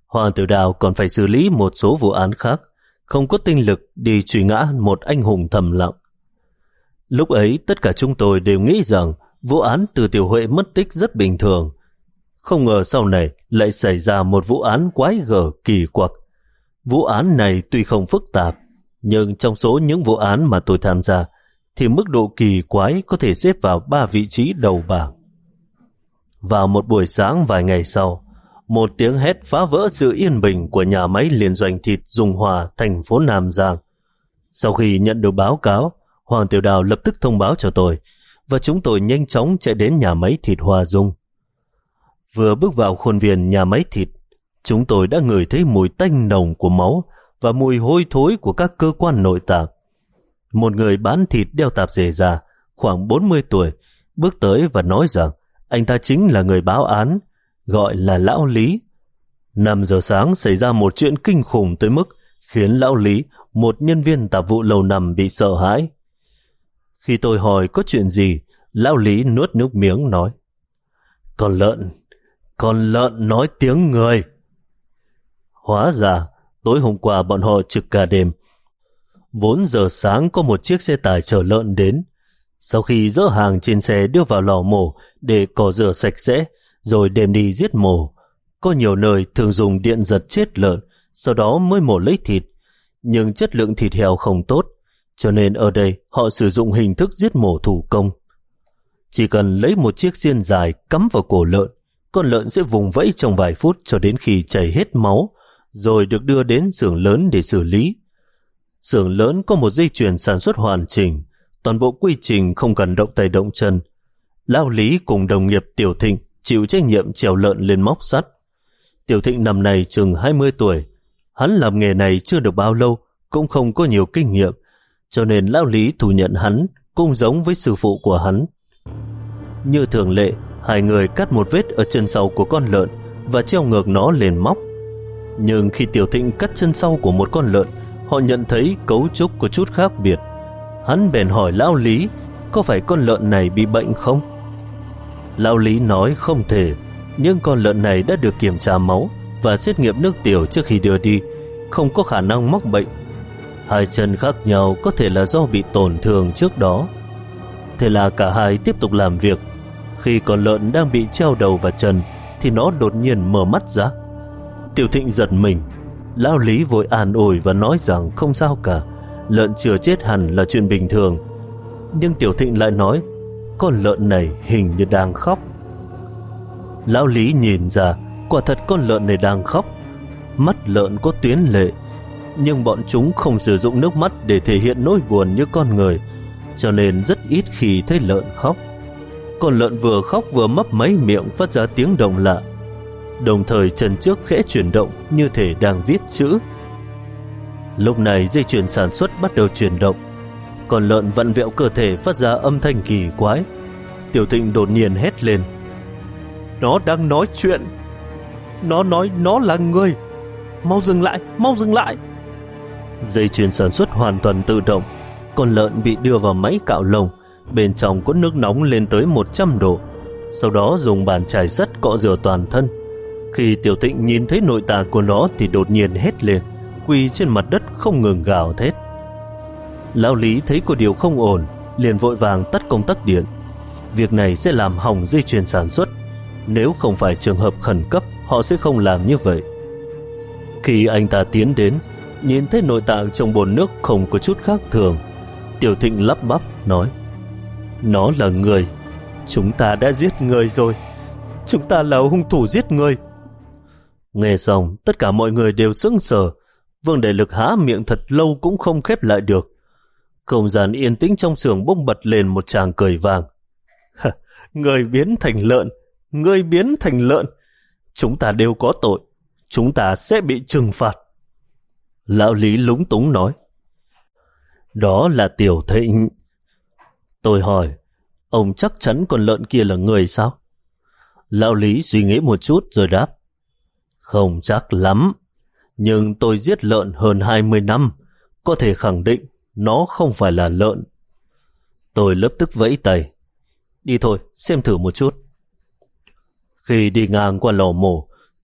Hoàng Tiểu Đào còn phải xử lý một số vụ án khác, không có tinh lực đi truy ngã một anh hùng thầm lặng. Lúc ấy tất cả chúng tôi đều nghĩ rằng vụ án Từ Tiểu Huệ mất tích rất bình thường. Không ngờ sau này lại xảy ra một vụ án quái gở kỳ quặc. Vụ án này tuy không phức tạp, nhưng trong số những vụ án mà tôi tham gia thì mức độ kỳ quái có thể xếp vào ba vị trí đầu bảng. Vào một buổi sáng vài ngày sau, một tiếng hét phá vỡ sự yên bình của nhà máy liên doanh thịt Dung Hòa, thành phố Nam Giang. Sau khi nhận được báo cáo, Hoàng Tiểu Đào lập tức thông báo cho tôi, và chúng tôi nhanh chóng chạy đến nhà máy thịt Hoa Dung. Vừa bước vào khuôn viên nhà máy thịt, chúng tôi đã ngửi thấy mùi tanh nồng của máu và mùi hôi thối của các cơ quan nội tạng. Một người bán thịt đeo tạp dề già, khoảng bốn mươi tuổi, bước tới và nói rằng anh ta chính là người báo án, gọi là Lão Lý. Năm giờ sáng xảy ra một chuyện kinh khủng tới mức khiến Lão Lý, một nhân viên tạp vụ lâu năm, bị sợ hãi. Khi tôi hỏi có chuyện gì, Lão Lý nuốt nước miếng nói: Con lợn, con lợn nói tiếng người. Hóa ra, tối hôm qua bọn họ trực cả đêm. Bốn giờ sáng có một chiếc xe tải chở lợn đến. Sau khi dỡ hàng trên xe đưa vào lò mổ để cỏ rửa sạch sẽ, rồi đem đi giết mổ. Có nhiều nơi thường dùng điện giật chết lợn, sau đó mới mổ lấy thịt. Nhưng chất lượng thịt heo không tốt, cho nên ở đây họ sử dụng hình thức giết mổ thủ công. Chỉ cần lấy một chiếc xiên dài cắm vào cổ lợn, con lợn sẽ vùng vẫy trong vài phút cho đến khi chảy hết máu, rồi được đưa đến xưởng lớn để xử lý. Xưởng lớn có một dây chuyền sản xuất hoàn chỉnh, toàn bộ quy trình không cần động tay động chân. Lão Lý cùng đồng nghiệp Tiểu Thịnh chịu trách nhiệm trèo lợn lên móc sắt. Tiểu Thịnh năm nay chừng hai mươi tuổi, hắn làm nghề này chưa được bao lâu, cũng không có nhiều kinh nghiệm, cho nên Lão Lý thu nhận hắn cũng giống với sư phụ của hắn. Như thường lệ, hai người cắt một vết ở chân sau của con lợn và treo ngược nó lên móc. Nhưng khi Tiểu Thịnh cắt chân sau của một con lợn, họ nhận thấy cấu trúc có chút khác biệt. Hắn bèn hỏi Lão Lý có phải con lợn này bị bệnh không? Lão Lý nói không thể, nhưng con lợn này đã được kiểm tra máu và xét nghiệm nước tiểu trước khi đưa đi, không có khả năng mắc bệnh. Hai chân khác nhau có thể là do bị tổn thương trước đó. Thế là cả hai tiếp tục làm việc. Khi con lợn đang bị treo đầu và chân thì nó đột nhiên mở mắt ra. Tiểu Thịnh giật mình. Lão Lý vội an ủi và nói rằng không sao cả, lợn chưa chết hẳn là chuyện bình thường. Nhưng Tiểu Thịnh lại nói con lợn này hình như đang khóc. Lão Lý nhìn ra, quả thật con lợn này đang khóc. Mắt lợn có tuyến lệ, nhưng bọn chúng không sử dụng nước mắt để thể hiện nỗi buồn như con người, cho nên rất ít khi thấy lợn khóc. Con lợn vừa khóc vừa mấp máy miệng phát ra tiếng động lạ, đồng thời chân trước khẽ chuyển động như thể đang viết chữ. Lúc này dây chuyền sản xuất bắt đầu chuyển động. Con lợn vặn vẹo cơ thể phát ra âm thanh kỳ quái. Tiểu Thịnh đột nhiên hét lên: Nó đang nói chuyện. Nó nói nó là người. Mau dừng lại, mau dừng lại. Dây chuyền sản xuất hoàn toàn tự động. Con lợn bị đưa vào máy cạo lông, bên trong có nước nóng lên tới một trăm độ. Sau đó dùng bàn chải sắt cọ rửa toàn thân. Khi Tiểu Thịnh nhìn thấy nội tạng của nó thì đột nhiên hét lên, quỳ trên mặt đất không ngừng gào thét. Lão Lý thấy có điều không ổn, liền vội vàng tắt công tắc điện. Việc này sẽ làm hỏng dây chuyền sản xuất. Nếu không phải trường hợp khẩn cấp, họ sẽ không làm như vậy. Khi anh ta tiến đến, nhìn thấy nội tạng trong bồn nước không có chút khác thường, Tiểu Thịnh lắp bắp nói: Nó là người. Chúng ta đã giết người rồi. Chúng ta là hung thủ giết người. Nghe xong, tất cả mọi người đều sững sờ. Vương Đại Lực há miệng thật lâu cũng không khép lại được. Không gian yên tĩnh trong xưởng bỗng bật lên một tràng cười vang. Người biến thành lợn, người biến thành lợn. Chúng ta đều có tội. Chúng ta sẽ bị trừng phạt. Lão Lý lúng túng nói: Đó là Tiểu Thịnh. Tôi hỏi: Ông chắc chắn con lợn kia là người sao? Lão Lý suy nghĩ một chút rồi đáp: Không chắc lắm, nhưng tôi giết lợn hơn hai mươi năm, có thể khẳng định nó không phải là lợn. Tôi lập tức vẫy tay: Đi thôi, xem thử một chút. Khi đi ngang qua lò mổ,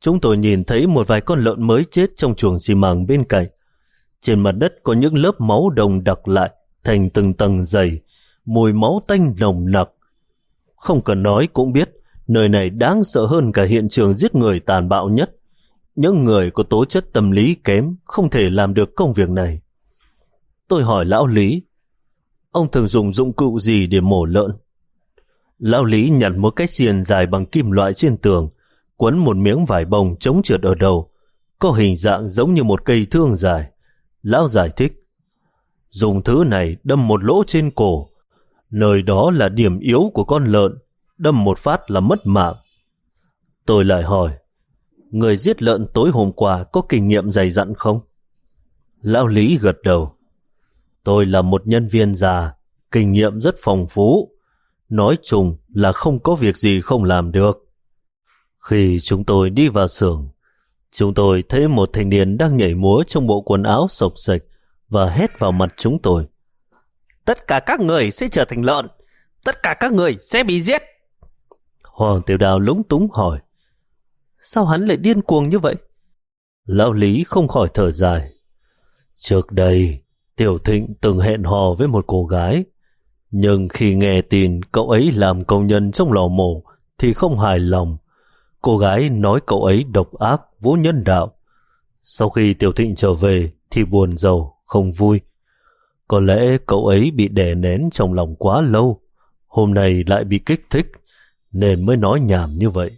chúng tôi nhìn thấy một vài con lợn mới chết trong chuồng xi măng bên cạnh. Trên mặt đất có những lớp máu đồng đặc lại thành từng tầng dày, mùi máu tanh nồng nặc. Không cần nói cũng biết, nơi này đáng sợ hơn cả hiện trường giết người tàn bạo nhất. Những người có tố chất tâm lý kém không thể làm được công việc này. Tôi hỏi lão Lý, ông thường dùng dụng cụ gì để mổ lợn? Lão Lý nhặt một cái xiên dài bằng kim loại trên tường, quấn một miếng vải bông chống trượt ở đầu, có hình dạng giống như một cây thương dài. Lão giải thích, dùng thứ này đâm một lỗ trên cổ, nơi đó là điểm yếu của con lợn, đâm một phát là mất mạng. Tôi lại hỏi, người giết lợn tối hôm qua có kinh nghiệm dày dặn không? Lão Lý gật đầu, tôi là một nhân viên già, kinh nghiệm rất phong phú, nói chung là không có việc gì không làm được. Khi chúng tôi đi vào xưởng, chúng tôi thấy một thanh niên đang nhảy múa trong bộ quần áo xộc xệch và hét vào mặt chúng tôi. Tất cả các người sẽ trở thành lợn, tất cả các người sẽ bị giết. Hoàng Tiểu Đào lúng túng hỏi, sao hắn lại điên cuồng như vậy? Lão Lý không khỏi thở dài. Trước đây, Tiểu Thịnh từng hẹn hò với một cô gái, nhưng khi nghe tin cậu ấy làm công nhân trong lò mổ thì không hài lòng. Cô gái nói cậu ấy độc ác, vô nhân đạo. Sau khi Tiểu Thịnh trở về thì buồn rầu, không vui. Có lẽ cậu ấy bị đè nén trong lòng quá lâu, hôm nay lại bị kích thích, nên mới nói nhảm như vậy.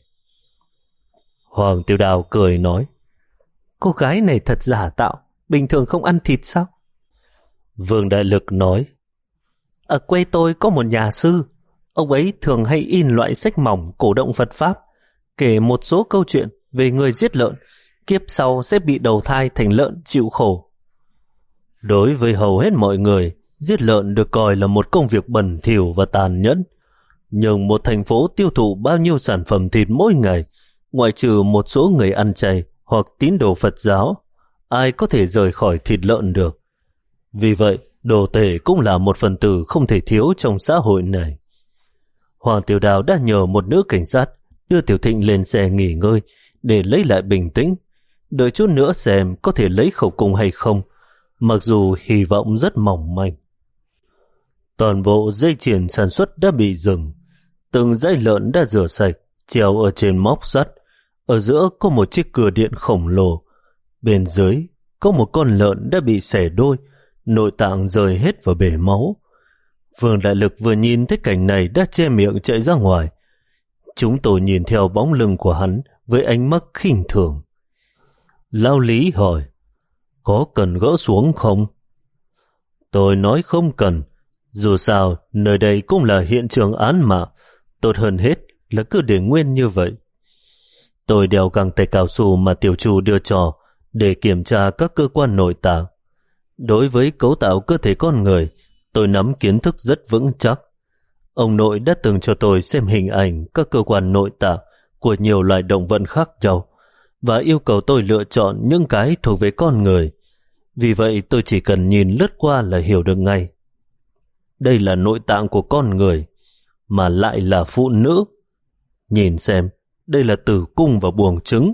Hoàng Tiểu Đào cười nói, cô gái này thật giả tạo, bình thường không ăn thịt sao? Vương Đại Lực nói, ở quê tôi có một nhà sư, ông ấy thường hay in loại sách mỏng cổ động Phật Pháp, kể một số câu chuyện về người giết lợn, kiếp sau sẽ bị đầu thai thành lợn chịu khổ. Đối với hầu hết mọi người, giết lợn được coi là một công việc bẩn thỉu và tàn nhẫn. Nhưng một thành phố tiêu thụ bao nhiêu sản phẩm thịt mỗi ngày, ngoại trừ một số người ăn chay hoặc tín đồ Phật giáo, ai có thể rời khỏi thịt lợn được. Vì vậy, đồ tể cũng là một phần tử không thể thiếu trong xã hội này. Hoàng Tiểu Đào đã nhờ một nữ cảnh sát đưa Tiểu Thịnh lên xe nghỉ ngơi để lấy lại bình tĩnh, đợi chút nữa xem có thể lấy khẩu cung hay không, mặc dù hy vọng rất mỏng manh. Toàn bộ dây chuyền sản xuất đã bị dừng, từng dãy lợn đã rửa sạch, treo ở trên móc sắt, ở giữa có một chiếc cưa điện khổng lồ, bên dưới có một con lợn đã bị xẻ đôi, nội tạng rơi hết vào bể máu. Vương Đại Lực vừa nhìn thấy cảnh này đã che miệng chạy ra ngoài. Chúng tôi nhìn theo bóng lưng của hắn với ánh mắt khinh thường. Lão Lý hỏi, có cần gỡ xuống không? Tôi nói không cần, dù sao nơi đây cũng là hiện trường án mạng, tốt hơn hết là cứ để nguyên như vậy. Tôi đeo găng tay cao su mà tiểu chủ đưa cho để kiểm tra các cơ quan nội tạng. Đối với cấu tạo cơ thể con người, tôi nắm kiến thức rất vững chắc. Ông nội đã từng cho tôi xem hình ảnh các cơ quan nội tạng của nhiều loài động vật khác nhau và yêu cầu tôi lựa chọn những cái thuộc về con người. Vì vậy tôi chỉ cần nhìn lướt qua là hiểu được ngay. Đây là nội tạng của con người, mà lại là phụ nữ. Nhìn xem, đây là tử cung và buồng trứng.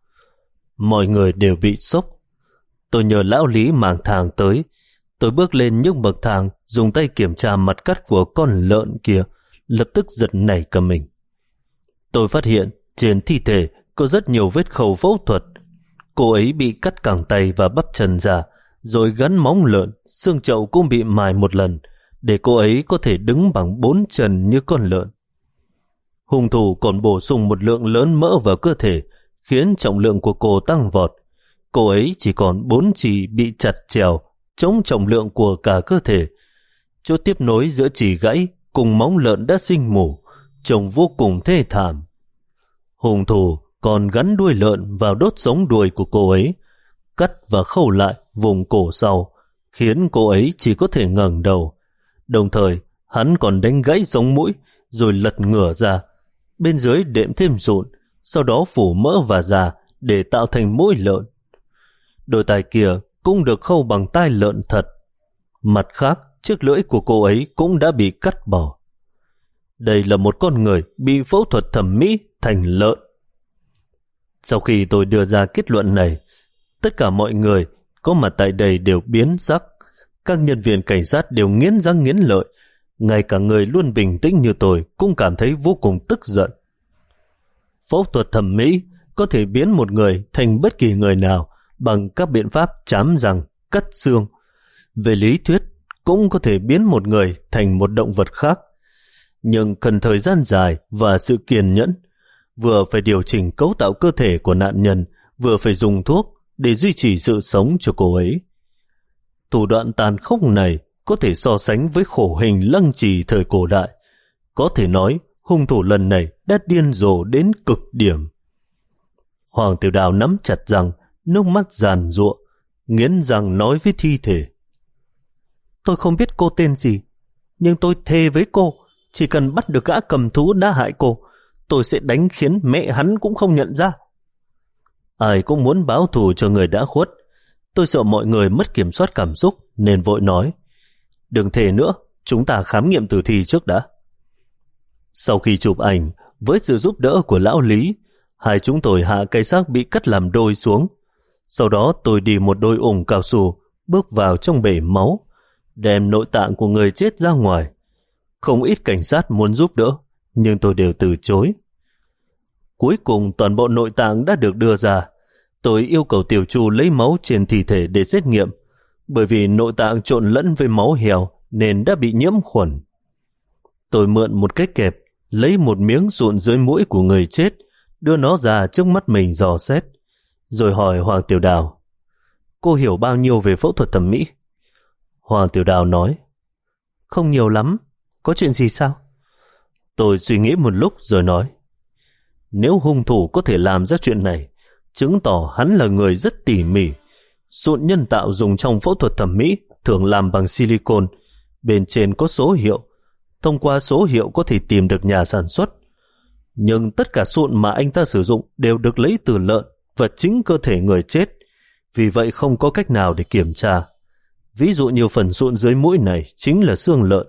Mọi người đều bị sốc. Tôi nhờ lão Lý mang thang tới. Tôi bước lên những bậc thang, dùng tay kiểm tra mặt cắt của con lợn kia, lập tức giật nảy cả mình. Tôi phát hiện trên thi thể có rất nhiều vết khâu phẫu thuật. Cô ấy bị cắt cẳng tay và bắp chân ra, rồi gắn móng lợn, xương chậu cũng bị mài một lần, để cô ấy có thể đứng bằng bốn chân như con lợn. Hung thủ còn bổ sung một lượng lớn mỡ vào cơ thể, khiến trọng lượng của cô tăng vọt. Cô ấy chỉ còn bốn chỉ bị chặt chèo, chống trọng lượng của cả cơ thể. Chỗ tiếp nối giữa chỉ gãy cùng móng lợn đã sinh mủ, trông vô cùng thê thảm. Hung thủ còn gắn đuôi lợn vào đốt sống đuôi của cô ấy, cắt và khâu lại vùng cổ sau, khiến cô ấy chỉ có thể ngẩng đầu. Đồng thời, hắn còn đánh gãy sống mũi, rồi lật ngửa ra. Bên dưới đệm thêm sụn, sau đó phủ mỡ và da để tạo thành mũi lợn. Đôi tai kia cũng được khâu bằng tai lợn thật. Mặt khác, chiếc lưỡi của cô ấy cũng đã bị cắt bỏ. Đây là một con người bị phẫu thuật thẩm mỹ thành lợn. Sau khi tôi đưa ra kết luận này, tất cả mọi người có mặt tại đây đều biến sắc. Các nhân viên cảnh sát đều nghiến răng nghiến lợi. Ngay cả người luôn bình tĩnh như tôi cũng cảm thấy vô cùng tức giận. Phẫu thuật thẩm mỹ có thể biến một người thành bất kỳ người nào bằng các biện pháp chám răng, cắt xương. Về lý thuyết, cũng có thể biến một người thành một động vật khác. Nhưng cần thời gian dài và sự kiên nhẫn. Vừa phải điều chỉnh cấu tạo cơ thể của nạn nhân, vừa phải dùng thuốc để duy trì sự sống cho cô ấy. Thủ đoạn tàn khốc này có thể so sánh với khổ hình lăng trì thời cổ đại. Có thể nói hung thủ lần này đã điên rồ đến cực điểm. Hoàng Tiểu Đào nắm chặt răng, nước mắt giàn giụa, nghiến răng nói với thi thể: Tôi không biết cô tên gì, nhưng tôi thề với cô, chỉ cần bắt được gã cầm thú đã hại cô, tôi sẽ đánh khiến mẹ hắn cũng không nhận ra. Ai cũng muốn báo thù cho người đã khuất. Tôi sợ mọi người mất kiểm soát cảm xúc nên vội nói: Đừng thề nữa, chúng ta khám nghiệm tử thi trước đã. Sau khi chụp ảnh, với sự giúp đỡ của lão Lý, hai chúng tôi hạ cái xác bị cắt làm đôi xuống. Sau đó tôi đi một đôi ủng cao su, bước vào trong bể máu, đem nội tạng của người chết ra ngoài. Không ít cảnh sát muốn giúp đỡ, nhưng tôi đều từ chối. Cuối cùng toàn bộ nội tạng đã được đưa ra. Tôi yêu cầu tiểu chu lấy máu trên thi thể để xét nghiệm, bởi vì nội tạng trộn lẫn với máu heo nên đã bị nhiễm khuẩn. Tôi mượn một cái kẹp, lấy một miếng sụn dưới mũi của người chết, đưa nó ra trước mắt mình dò xét, rồi hỏi Hoàng Tiểu Đào: Cô hiểu bao nhiêu về phẫu thuật thẩm mỹ? Hoàng Tiểu Đào nói: Không nhiều lắm. Có chuyện gì sao? Tôi suy nghĩ một lúc rồi nói: Nếu hung thủ có thể làm ra chuyện này, chứng tỏ hắn là người rất tỉ mỉ. Sụn nhân tạo dùng trong phẫu thuật thẩm mỹ thường làm bằng silicon, bên trên có số hiệu. Thông qua số hiệu có thể tìm được nhà sản xuất. Nhưng tất cả sụn mà anh ta sử dụng đều được lấy từ lợn và chính cơ thể người chết, vì vậy không có cách nào để kiểm tra. Ví dụ như phần sụn dưới mũi này chính là xương lợn.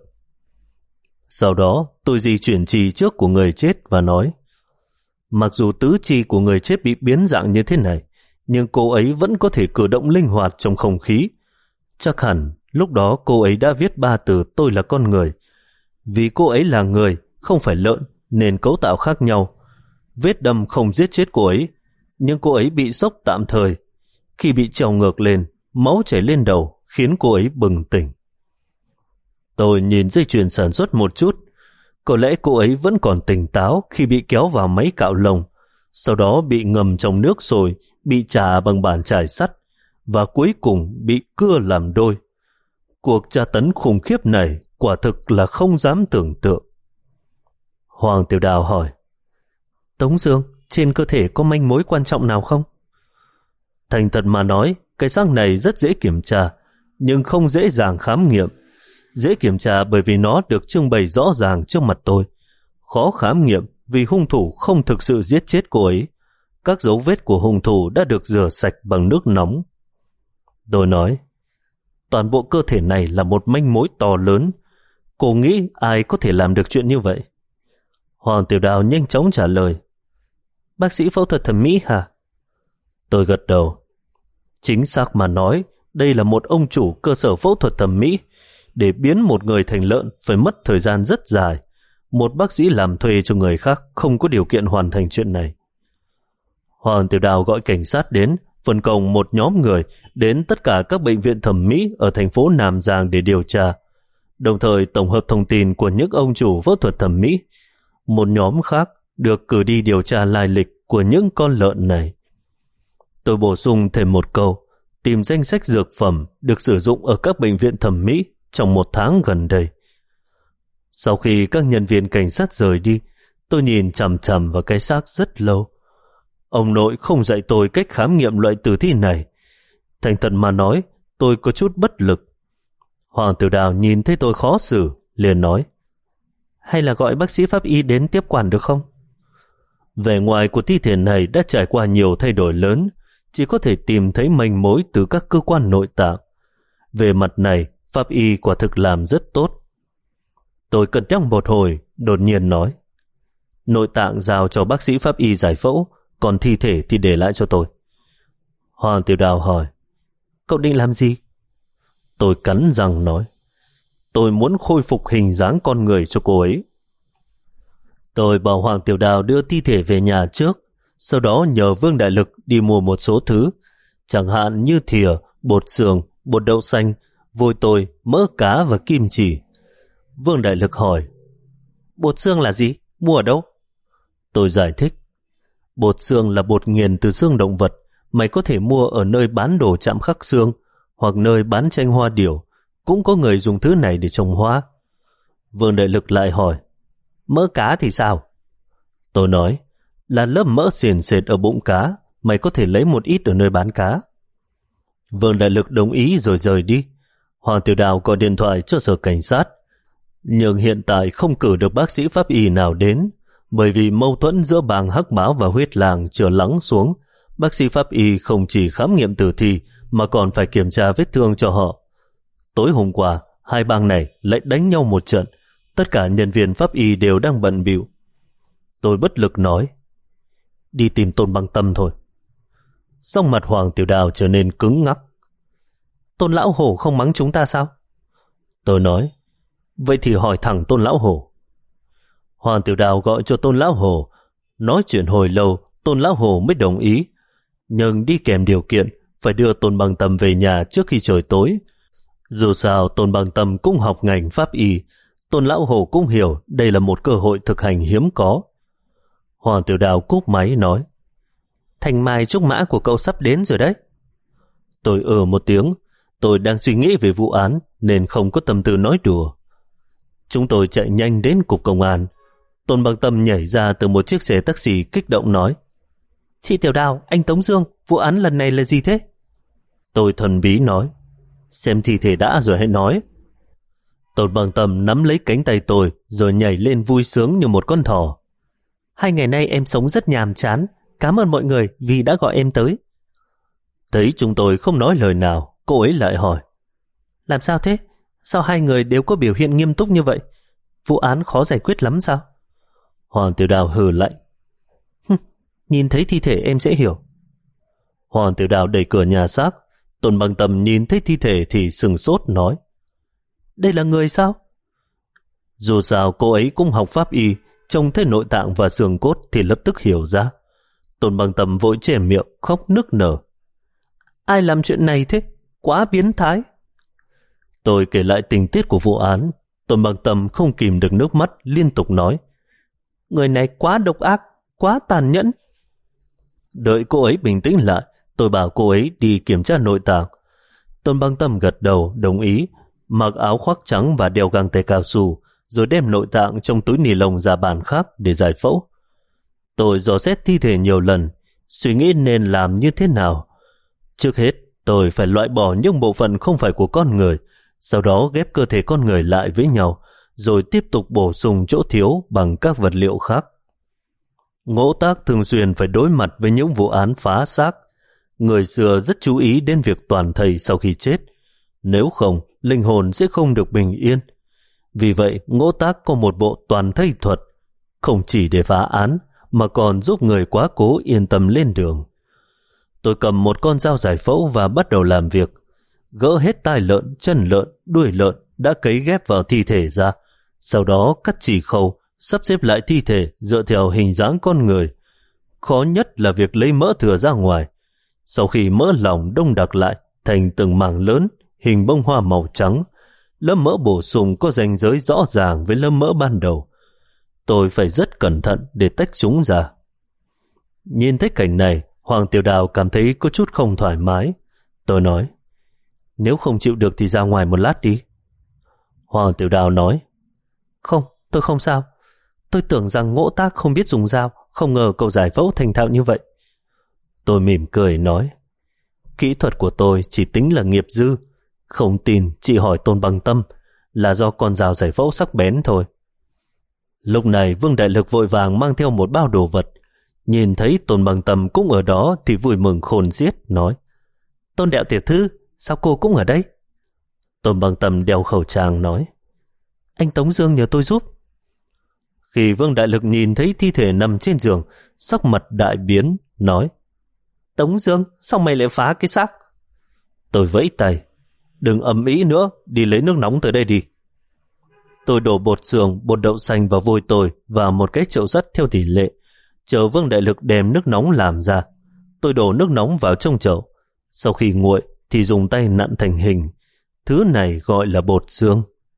Sau đó tôi di chuyển chi trước của người chết và nói: Mặc dù tứ chi của người chết bị biến dạng như thế này, nhưng cô ấy vẫn có thể cử động linh hoạt trong không khí. Chắc hẳn lúc đó cô ấy đã viết ba từ tôi là con người. Vì cô ấy là người, không phải lợn, nên cấu tạo khác nhau. Vết đâm không giết chết cô ấy, nhưng cô ấy bị sốc tạm thời. Khi bị trèo ngược lên, máu chảy lên đầu khiến cô ấy bừng tỉnh. Tôi nhìn dây chuyền sản xuất một chút. Có lẽ cô ấy vẫn còn tỉnh táo khi bị kéo vào máy cạo lông, sau đó bị ngầm trong nước sôi, bị chà bằng bàn chải sắt, và cuối cùng bị cưa làm đôi. Cuộc tra tấn khủng khiếp này quả thực là không dám tưởng tượng. Hoàng Tiểu Đào hỏi: Tống Dương, trên cơ thể có manh mối quan trọng nào không? Thành thật mà nói, cái xác này rất dễ kiểm tra, nhưng không dễ dàng khám nghiệm. Dễ kiểm tra bởi vì nó được trưng bày rõ ràng trước mặt tôi. Khó khám nghiệm vì hung thủ không thực sự giết chết cô ấy. Các dấu vết của hung thủ đã được rửa sạch bằng nước nóng. Tôi nói: Toàn bộ cơ thể này là một manh mối to lớn. Cô nghĩ ai có thể làm được chuyện như vậy? Hoàng Tiểu Đào nhanh chóng trả lời: Bác sĩ phẫu thuật thẩm mỹ hả? Tôi gật đầu. Chính xác mà nói, đây là một ông chủ cơ sở phẫu thuật thẩm mỹ. Để biến một người thành lợn phải mất thời gian rất dài. Một bác sĩ làm thuê cho người khác không có điều kiện hoàn thành chuyện này. Hoàng Tiểu Đào gọi cảnh sát đến, phân công một nhóm người đến tất cả các bệnh viện thẩm mỹ ở thành phố Nam Giang để điều tra, đồng thời tổng hợp thông tin của những ông chủ phẫu thuật thẩm mỹ. Một nhóm khác được cử đi điều tra lai lịch của những con lợn này. Tôi bổ sung thêm một câu: tìm danh sách dược phẩm được sử dụng ở các bệnh viện thẩm mỹ trong một tháng gần đây. Sau khi các nhân viên cảnh sát rời đi, tôi nhìn chằm chằm vào cái xác rất lâu. Ông nội không dạy tôi cách khám nghiệm loại tử thi này. Thành thật mà nói, tôi có chút bất lực. Hoàng Tiểu Đào nhìn thấy tôi khó xử, liền nói: Hay là gọi bác sĩ pháp y đến tiếp quản được không? Vẻ ngoài của thi thể này đã trải qua nhiều thay đổi lớn, chỉ có thể tìm thấy manh mối từ các cơ quan nội tạng. Về mặt này, pháp y quả thực làm rất tốt. Tôi cân nhắc một hồi, đột nhiên nói: Nội tạng giao cho bác sĩ pháp y giải phẫu, còn thi thể thì để lại cho tôi. Hoàng Tiểu Đào hỏi, cậu định làm gì? Tôi cắn răng nói, tôi muốn khôi phục hình dáng con người cho cô ấy. Tôi bảo Hoàng Tiểu Đào đưa thi thể về nhà trước, sau đó nhờ Vương Đại Lực đi mua một số thứ, chẳng hạn như thìa, bột sườn, bột đậu xanh, vôi tồi, mỡ cá và kim chỉ. Vương Đại Lực hỏi, bột xương là gì? Mua ở đâu? Tôi giải thích, bột xương là bột nghiền từ xương động vật, mày có thể mua ở nơi bán đồ chạm khắc xương hoặc nơi bán tranh hoa điểu, cũng có người dùng thứ này để trồng hoa. Vương Đại Lực lại hỏi, mỡ cá thì sao? Tôi nói, là lớp mỡ sền sệt ở bụng cá, mày có thể lấy một ít ở nơi bán cá. Vương Đại Lực đồng ý rồi rời đi. Hoàng Tiểu Đào gọi điện thoại cho sở cảnh sát, nhưng hiện tại không cử được bác sĩ pháp y nào đến, bởi vì mâu thuẫn giữa bang Hắc Báo và Huyết Làng chưa lắng xuống. Bác sĩ pháp y không chỉ khám nghiệm tử thi mà còn phải kiểm tra vết thương cho họ. Tối hôm qua, hai bang này lại đánh nhau một trận, tất cả nhân viên pháp y đều đang bận bịu. Tôi bất lực nói, đi tìm Tôn Băng Tâm thôi. Song mặt Hoàng Tiểu Đào trở nên cứng ngắc. Tôn Lão Hổ không mắng chúng ta sao? Tôi nói, vậy thì hỏi thẳng Tôn Lão Hổ. Hoàng Tiểu Đào gọi cho Tôn Lão Hổ, nói chuyện hồi lâu, Tôn Lão Hổ mới đồng ý, nhưng đi kèm điều kiện phải đưa Tôn Băng Tâm về nhà trước khi trời tối. Dù sao Tôn Băng Tâm cũng học ngành pháp y, Tôn Lão Hổ cũng hiểu đây là một cơ hội thực hành hiếm có. Hoàng Tiểu Đào cúp máy nói, Thành Mai Trúc Mã của cậu sắp đến rồi đấy. Tôi ừ một tiếng, tôi đang suy nghĩ về vụ án nên không có tâm tư nói đùa. Chúng tôi chạy nhanh đến cục công an. Tôn Băng Tâm nhảy ra từ một chiếc xe taxi kích động nói, chị Tiểu Đào, anh Tống Dương, vụ án lần này là gì thế? Tôi thần bí nói, xem thi thể đã rồi hãy nói. Tôn Băng Tâm nắm lấy cánh tay tôi rồi nhảy lên vui sướng như một con thỏ. Hai ngày nay em sống rất nhàm chán, cảm ơn mọi người vì đã gọi em tới. Thấy chúng tôi không nói lời nào, cô ấy lại hỏi, làm sao thế? Sao hai người đều có biểu hiện nghiêm túc như vậy? Vụ án khó giải quyết lắm sao? Hoàng Tiểu Đào hừ lạnh, nhìn thấy thi thể em sẽ hiểu. Hoàng Tiểu Đào đẩy cửa nhà xác. Tôn Băng Tâm nhìn thấy thi thể thì sừng sốt nói, đây là người sao? Dù sao cô ấy cũng học pháp y, trông thấy nội tạng và xương cốt thì lập tức hiểu ra. Tôn Băng Tâm vội che miệng khóc nức nở. Ai làm chuyện này thế? Quá biến thái. Tôi kể lại tình tiết của vụ án. Tôn Băng Tâm không kìm được nước mắt, liên tục nói, người này quá độc ác, quá tàn nhẫn. Đợi cô ấy bình tĩnh lại, tôi bảo cô ấy đi kiểm tra nội tạng. Tôn Băng Tâm gật đầu đồng ý, mặc áo khoác trắng và đeo găng tay cao su, rồi đem nội tạng trong túi ni lông ra bàn khác để giải phẫu. Tôi dò xét thi thể nhiều lần, suy nghĩ nên làm như thế nào. Trước hết, tôi phải loại bỏ những bộ phận không phải của con người, sau đó ghép cơ thể con người lại với nhau, rồi tiếp tục bổ sung chỗ thiếu bằng các vật liệu khác. Ngỗ Tác thường xuyên phải đối mặt với những vụ án phá xác. Người xưa rất chú ý đến việc toàn thây sau khi chết, nếu không, linh hồn sẽ không được bình yên. Vì vậy, Ngỗ Tác có một bộ toàn thây thuật, không chỉ để phá án, mà còn giúp người quá cố yên tâm lên đường. Tôi cầm một con dao giải phẫu và bắt đầu làm việc, gỡ hết tai lợn, chân lợn, đuôi lợn đã cấy ghép vào thi thể ra, sau đó cắt chỉ khâu, sắp xếp lại thi thể dựa theo hình dáng con người. Khó nhất là việc lấy mỡ thừa ra ngoài. Sau khi mỡ lỏng đông đặc lại thành từng mảng lớn, hình bông hoa màu trắng, lớp mỡ bổ sung có ranh giới rõ ràng với lớp mỡ ban đầu. Tôi phải rất cẩn thận để tách chúng ra. Nhìn thấy cảnh này, Hoàng Tiểu Đào cảm thấy có chút không thoải mái. Tôi nói, nếu không chịu được thì ra ngoài một lát đi. Hoàng Tiểu Đào nói, không, tôi không sao. Tôi tưởng rằng Ngỗ Tác không biết dùng dao, không ngờ cậu giải phẫu thành thạo như vậy. Tôi mỉm cười nói, kỹ thuật của tôi chỉ tính là nghiệp dư. Không tin chị hỏi Tôn Băng Tâm, là do con dao giải phẫu sắc bén thôi. Lúc này Vương Đại Lực vội vàng mang theo một bao đồ vật. Nhìn thấy Tôn Băng Tâm cũng ở đó thì vui mừng khôn xiết, nói, Tôn Đạo tiểu thư, sao cô cũng ở đây? Tôn Băng Tâm đeo khẩu trang nói, anh Tống Dương nhờ tôi giúp. Khi Vương Đại Lực nhìn thấy thi thể nằm trên giường, sắc mặt đại biến, nói: Tống Dương, sao mày lại phá cái xác? Tôi vẫy tay: Đừng ầm ĩ nữa, đi lấy nước nóng tới đây đi. Tôi đổ bột xương, bột đậu xanh và vôi tồi vào một cái chậu sắt theo tỷ lệ, chờ Vương Đại Lực đem nước nóng làm ra. Tôi đổ nước nóng vào trong chậu, sau khi nguội thì dùng tay nặn thành hình. Thứ này gọi là bột xương.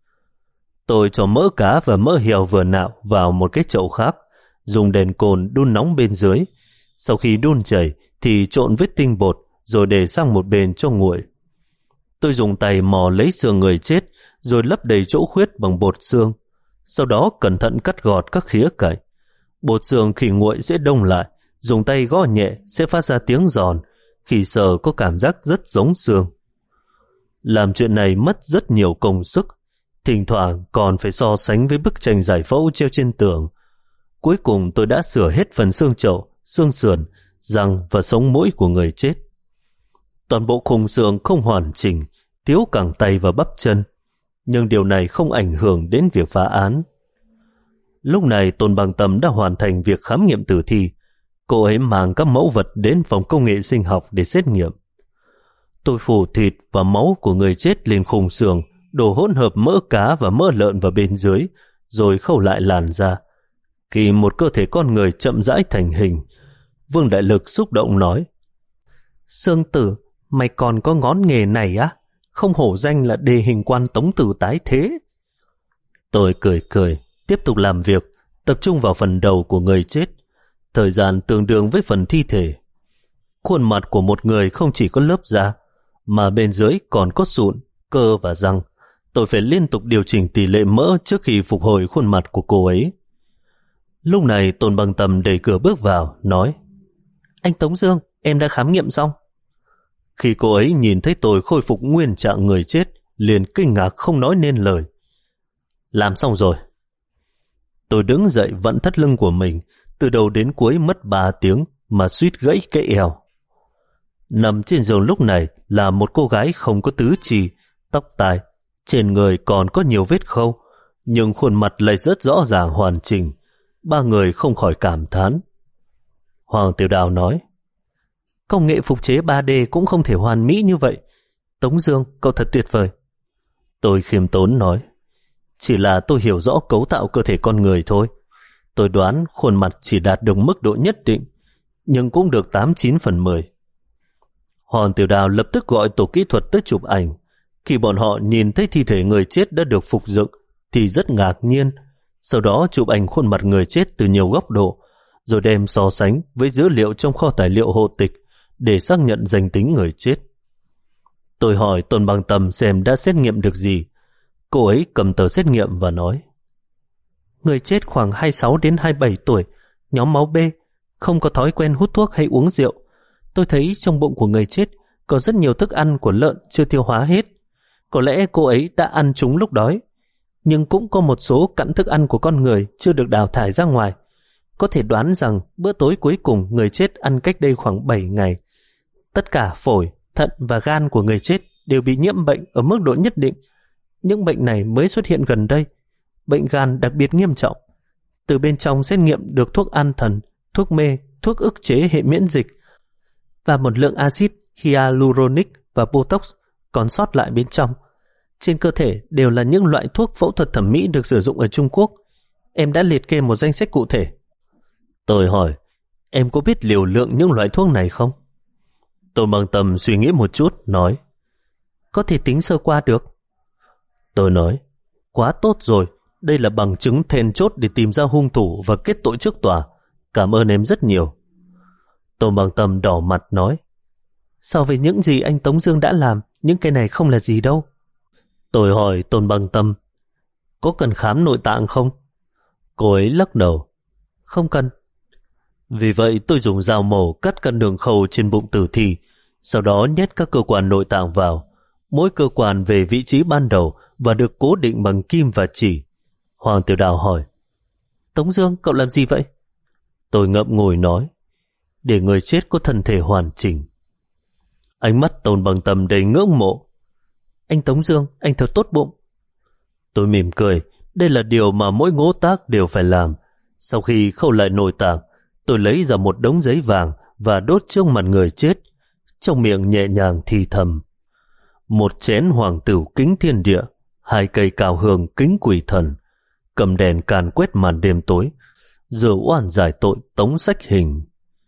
Tôi cho mỡ cá và mỡ heo vừa nạo vào một cái chậu khác, dùng đèn cồn đun nóng bên dưới. Sau khi đun chảy thì trộn với tinh bột rồi để sang một bên cho nguội. Tôi dùng tay mò lấy xương người chết rồi lấp đầy chỗ khuyết bằng bột xương. Sau đó cẩn thận cắt gọt các khía cạnh. Bột xương khi nguội sẽ đông lại, dùng tay gõ nhẹ sẽ phát ra tiếng giòn, khi sờ có cảm giác rất giống xương. Làm chuyện này mất rất nhiều công sức, thỉnh thoảng còn phải so sánh với bức tranh giải phẫu treo trên tường. Cuối cùng tôi đã sửa hết phần xương chậu, xương sườn, răng và sống mũi của người chết. Toàn bộ khung xương không hoàn chỉnh, thiếu cẳng tay và bắp chân, nhưng điều này không ảnh hưởng đến việc phá án. Lúc này Tôn Bằng Tâm đã hoàn thành việc khám nghiệm tử thi. Cô ấy mang các mẫu vật đến phòng công nghệ sinh học để xét nghiệm. Tôi phủ thịt và máu của người chết lên khung xương, đổ hỗn hợp mỡ cá và mỡ lợn vào bên dưới, rồi khâu lại làn da. Khi một cơ thể con người chậm rãi thành hình, Vương Đại Lực xúc động nói: Sương Tử, mày còn có ngón nghề này á? Không hổ danh là đề hình quan Tống Tử tái thế. Tôi cười cười, tiếp tục làm việc, tập trung vào phần đầu của người chết. Thời gian tương đương với phần thi thể. Khuôn mặt của một người không chỉ có lớp da, mà bên dưới còn có sụn, cơ và răng. Tôi phải liên tục điều chỉnh tỷ lệ mỡ trước khi phục hồi khuôn mặt của cô ấy. Lúc này Tôn Bằng Tâm đẩy cửa bước vào, nói: Anh Tống Dương, em đã khám nghiệm xong. Khi cô ấy nhìn thấy tôi khôi phục nguyên trạng người chết, liền kinh ngạc không nói nên lời. Làm xong rồi. Tôi đứng dậy vặn thắt lưng của mình, từ đầu đến cuối mất ba tiếng mà suýt gãy cái eo. Nằm trên giường lúc này là một cô gái không có tứ chi, tóc tai, trên người còn có nhiều vết khâu, nhưng khuôn mặt lại rất rõ ràng hoàn chỉnh. Ba người không khỏi cảm thán. Hoàng Tiểu Đào nói: Công nghệ phục chế ba D cũng không thể hoàn mỹ như vậy. Tống Dương, cậu thật tuyệt vời. Tôi khiêm tốn nói: Chỉ là tôi hiểu rõ cấu tạo cơ thể con người thôi. Tôi đoán khuôn mặt chỉ đạt được mức độ nhất định, nhưng cũng được tám chín phần mười. Hoàng Tiểu Đào lập tức gọi tổ kỹ thuật tới chụp ảnh. Khi bọn họ nhìn thấy thi thể người chết đã được phục dựng thì rất ngạc nhiên. Sau đó chụp ảnh khuôn mặt người chết từ nhiều góc độ, rồi đem so sánh với dữ liệu trong kho tài liệu hộ tịch để xác nhận danh tính người chết. Tôi hỏi Tôn Bằng Tâm xem đã xét nghiệm được gì. Cô ấy cầm tờ xét nghiệm và nói: Người chết khoảng hai mươi sáu đến hai mươi bảy tuổi, nhóm máu B, không có thói quen hút thuốc hay uống rượu. Tôi thấy trong bụng của người chết có rất nhiều thức ăn của lợn chưa tiêu hóa hết. Có lẽ cô ấy đã ăn chúng lúc đói. Nhưng cũng có một số cặn thức ăn của con người chưa được đào thải ra ngoài. Có thể đoán rằng bữa tối cuối cùng người chết ăn cách đây khoảng bảy ngày. Tất cả phổi, thận và gan của người chết đều bị nhiễm bệnh ở mức độ nhất định. Những bệnh này mới xuất hiện gần đây. Bệnh gan đặc biệt nghiêm trọng. Từ bên trong xét nghiệm được thuốc an thần, thuốc mê, thuốc ức chế hệ miễn dịch và một lượng axit hyaluronic và botox còn sót lại bên trong. Trên cơ thể đều là những loại thuốc phẫu thuật thẩm mỹ được sử dụng ở Trung Quốc. Em đã liệt kê một danh sách cụ thể. Tôi hỏi: Em có biết liều lượng những loại thuốc này không? Tôi Bằng Tâm suy nghĩ một chút, nói: Có thể tính sơ qua được. Tôi nói: Quá tốt rồi, đây là bằng chứng then chốt để tìm ra hung thủ và kết tội trước tòa. Cảm ơn em rất nhiều. Tôi Bằng Tâm đỏ mặt nói: So với những gì anh Tống Dương đã làm, những cái này không là gì đâu. Tôi hỏi Tôn Bằng Tâm: Có cần khám nội tạng không? Cô ấy lắc đầu: Không cần. Vì vậy tôi dùng dao mổ cắt các đường khâu trên bụng tử thi, sau đó nhét các cơ quan nội tạng vào, mỗi cơ quan về vị trí ban đầu và được cố định bằng kim và chỉ. Hoàng Tiểu Đào hỏi: Tống Dương, cậu làm gì vậy? Tôi ngậm ngùi nói: Để người chết có thân thể hoàn chỉnh. Ánh mắt Tôn Bằng Tâm đầy ngưỡng mộ. Anh Tống Dương, anh thật tốt bụng. Tôi mỉm cười, đây là điều mà mỗi ngỗ tác đều phải làm. Sau khi khâu lại nội tạng, tôi lấy ra một đống giấy vàng và đốt trước mặt người chết, trong miệng nhẹ nhàng thì thầm: một chén hoàng tửu kính thiên địa, hai cây cào hương kính quỷ thần, cầm đèn càn quét màn đêm tối, rửa oan giải tội Tống Sách Hình.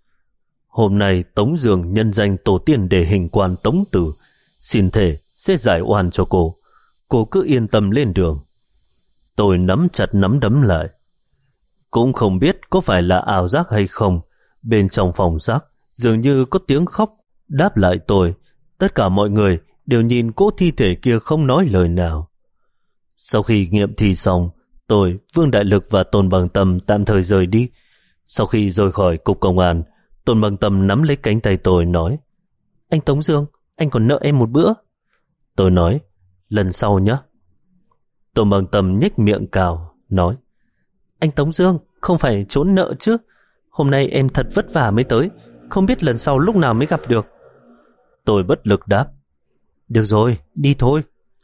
Hôm nay Tống Dương nhân danh tổ tiên để hình quan Tống Tử, xin thề sẽ giải oan cho cô. Cô cứ yên tâm lên đường. Tôi nắm chặt nắm đấm lại. Cũng không biết có phải là ảo giác hay không, bên trong phòng xác dường như có tiếng khóc đáp lại tôi. Tất cả mọi người đều nhìn cỗ thi thể kia không nói lời nào. Sau khi nghiệm thi xong, tôi, Vương Đại Lực và Tôn Bằng Tâm tạm thời rời đi. Sau khi rời khỏi cục công an, Tôn Bằng Tâm nắm lấy cánh tay tôi nói: anh Tống Dương, anh còn nợ em một bữa. Tôi nói: lần sau nhé. Tôn Bằng Tâm nhếch miệng cào nói: anh Tống Dương, không phải trốn nợ chứ. Hôm nay em thật vất vả mới tới, không biết lần sau lúc nào mới gặp được. Tôi bất lực đáp: được rồi, đi thôi.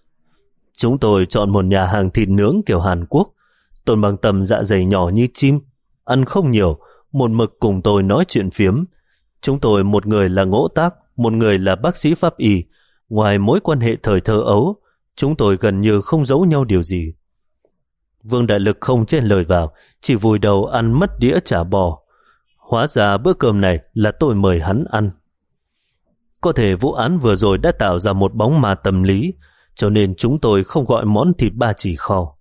Chúng tôi chọn một nhà hàng thịt nướng kiểu Hàn Quốc. Tôn Bằng Tâm dạ dày nhỏ như chim, ăn không nhiều, một mực cùng tôi nói chuyện phiếm. Chúng tôi một người là ngỗ tác, một người là bác sĩ pháp y. Ngoài mối quan hệ thời thơ ấu, chúng tôi gần như không giấu nhau điều gì. Vương Đại Lực không chen lời vào, chỉ vùi đầu ăn mất đĩa chả bò. Hóa ra bữa cơm này là tôi mời hắn ăn. Có thể vụ án vừa rồi đã tạo ra một bóng ma tâm lý, cho nên chúng tôi không gọi món thịt ba chỉ kho.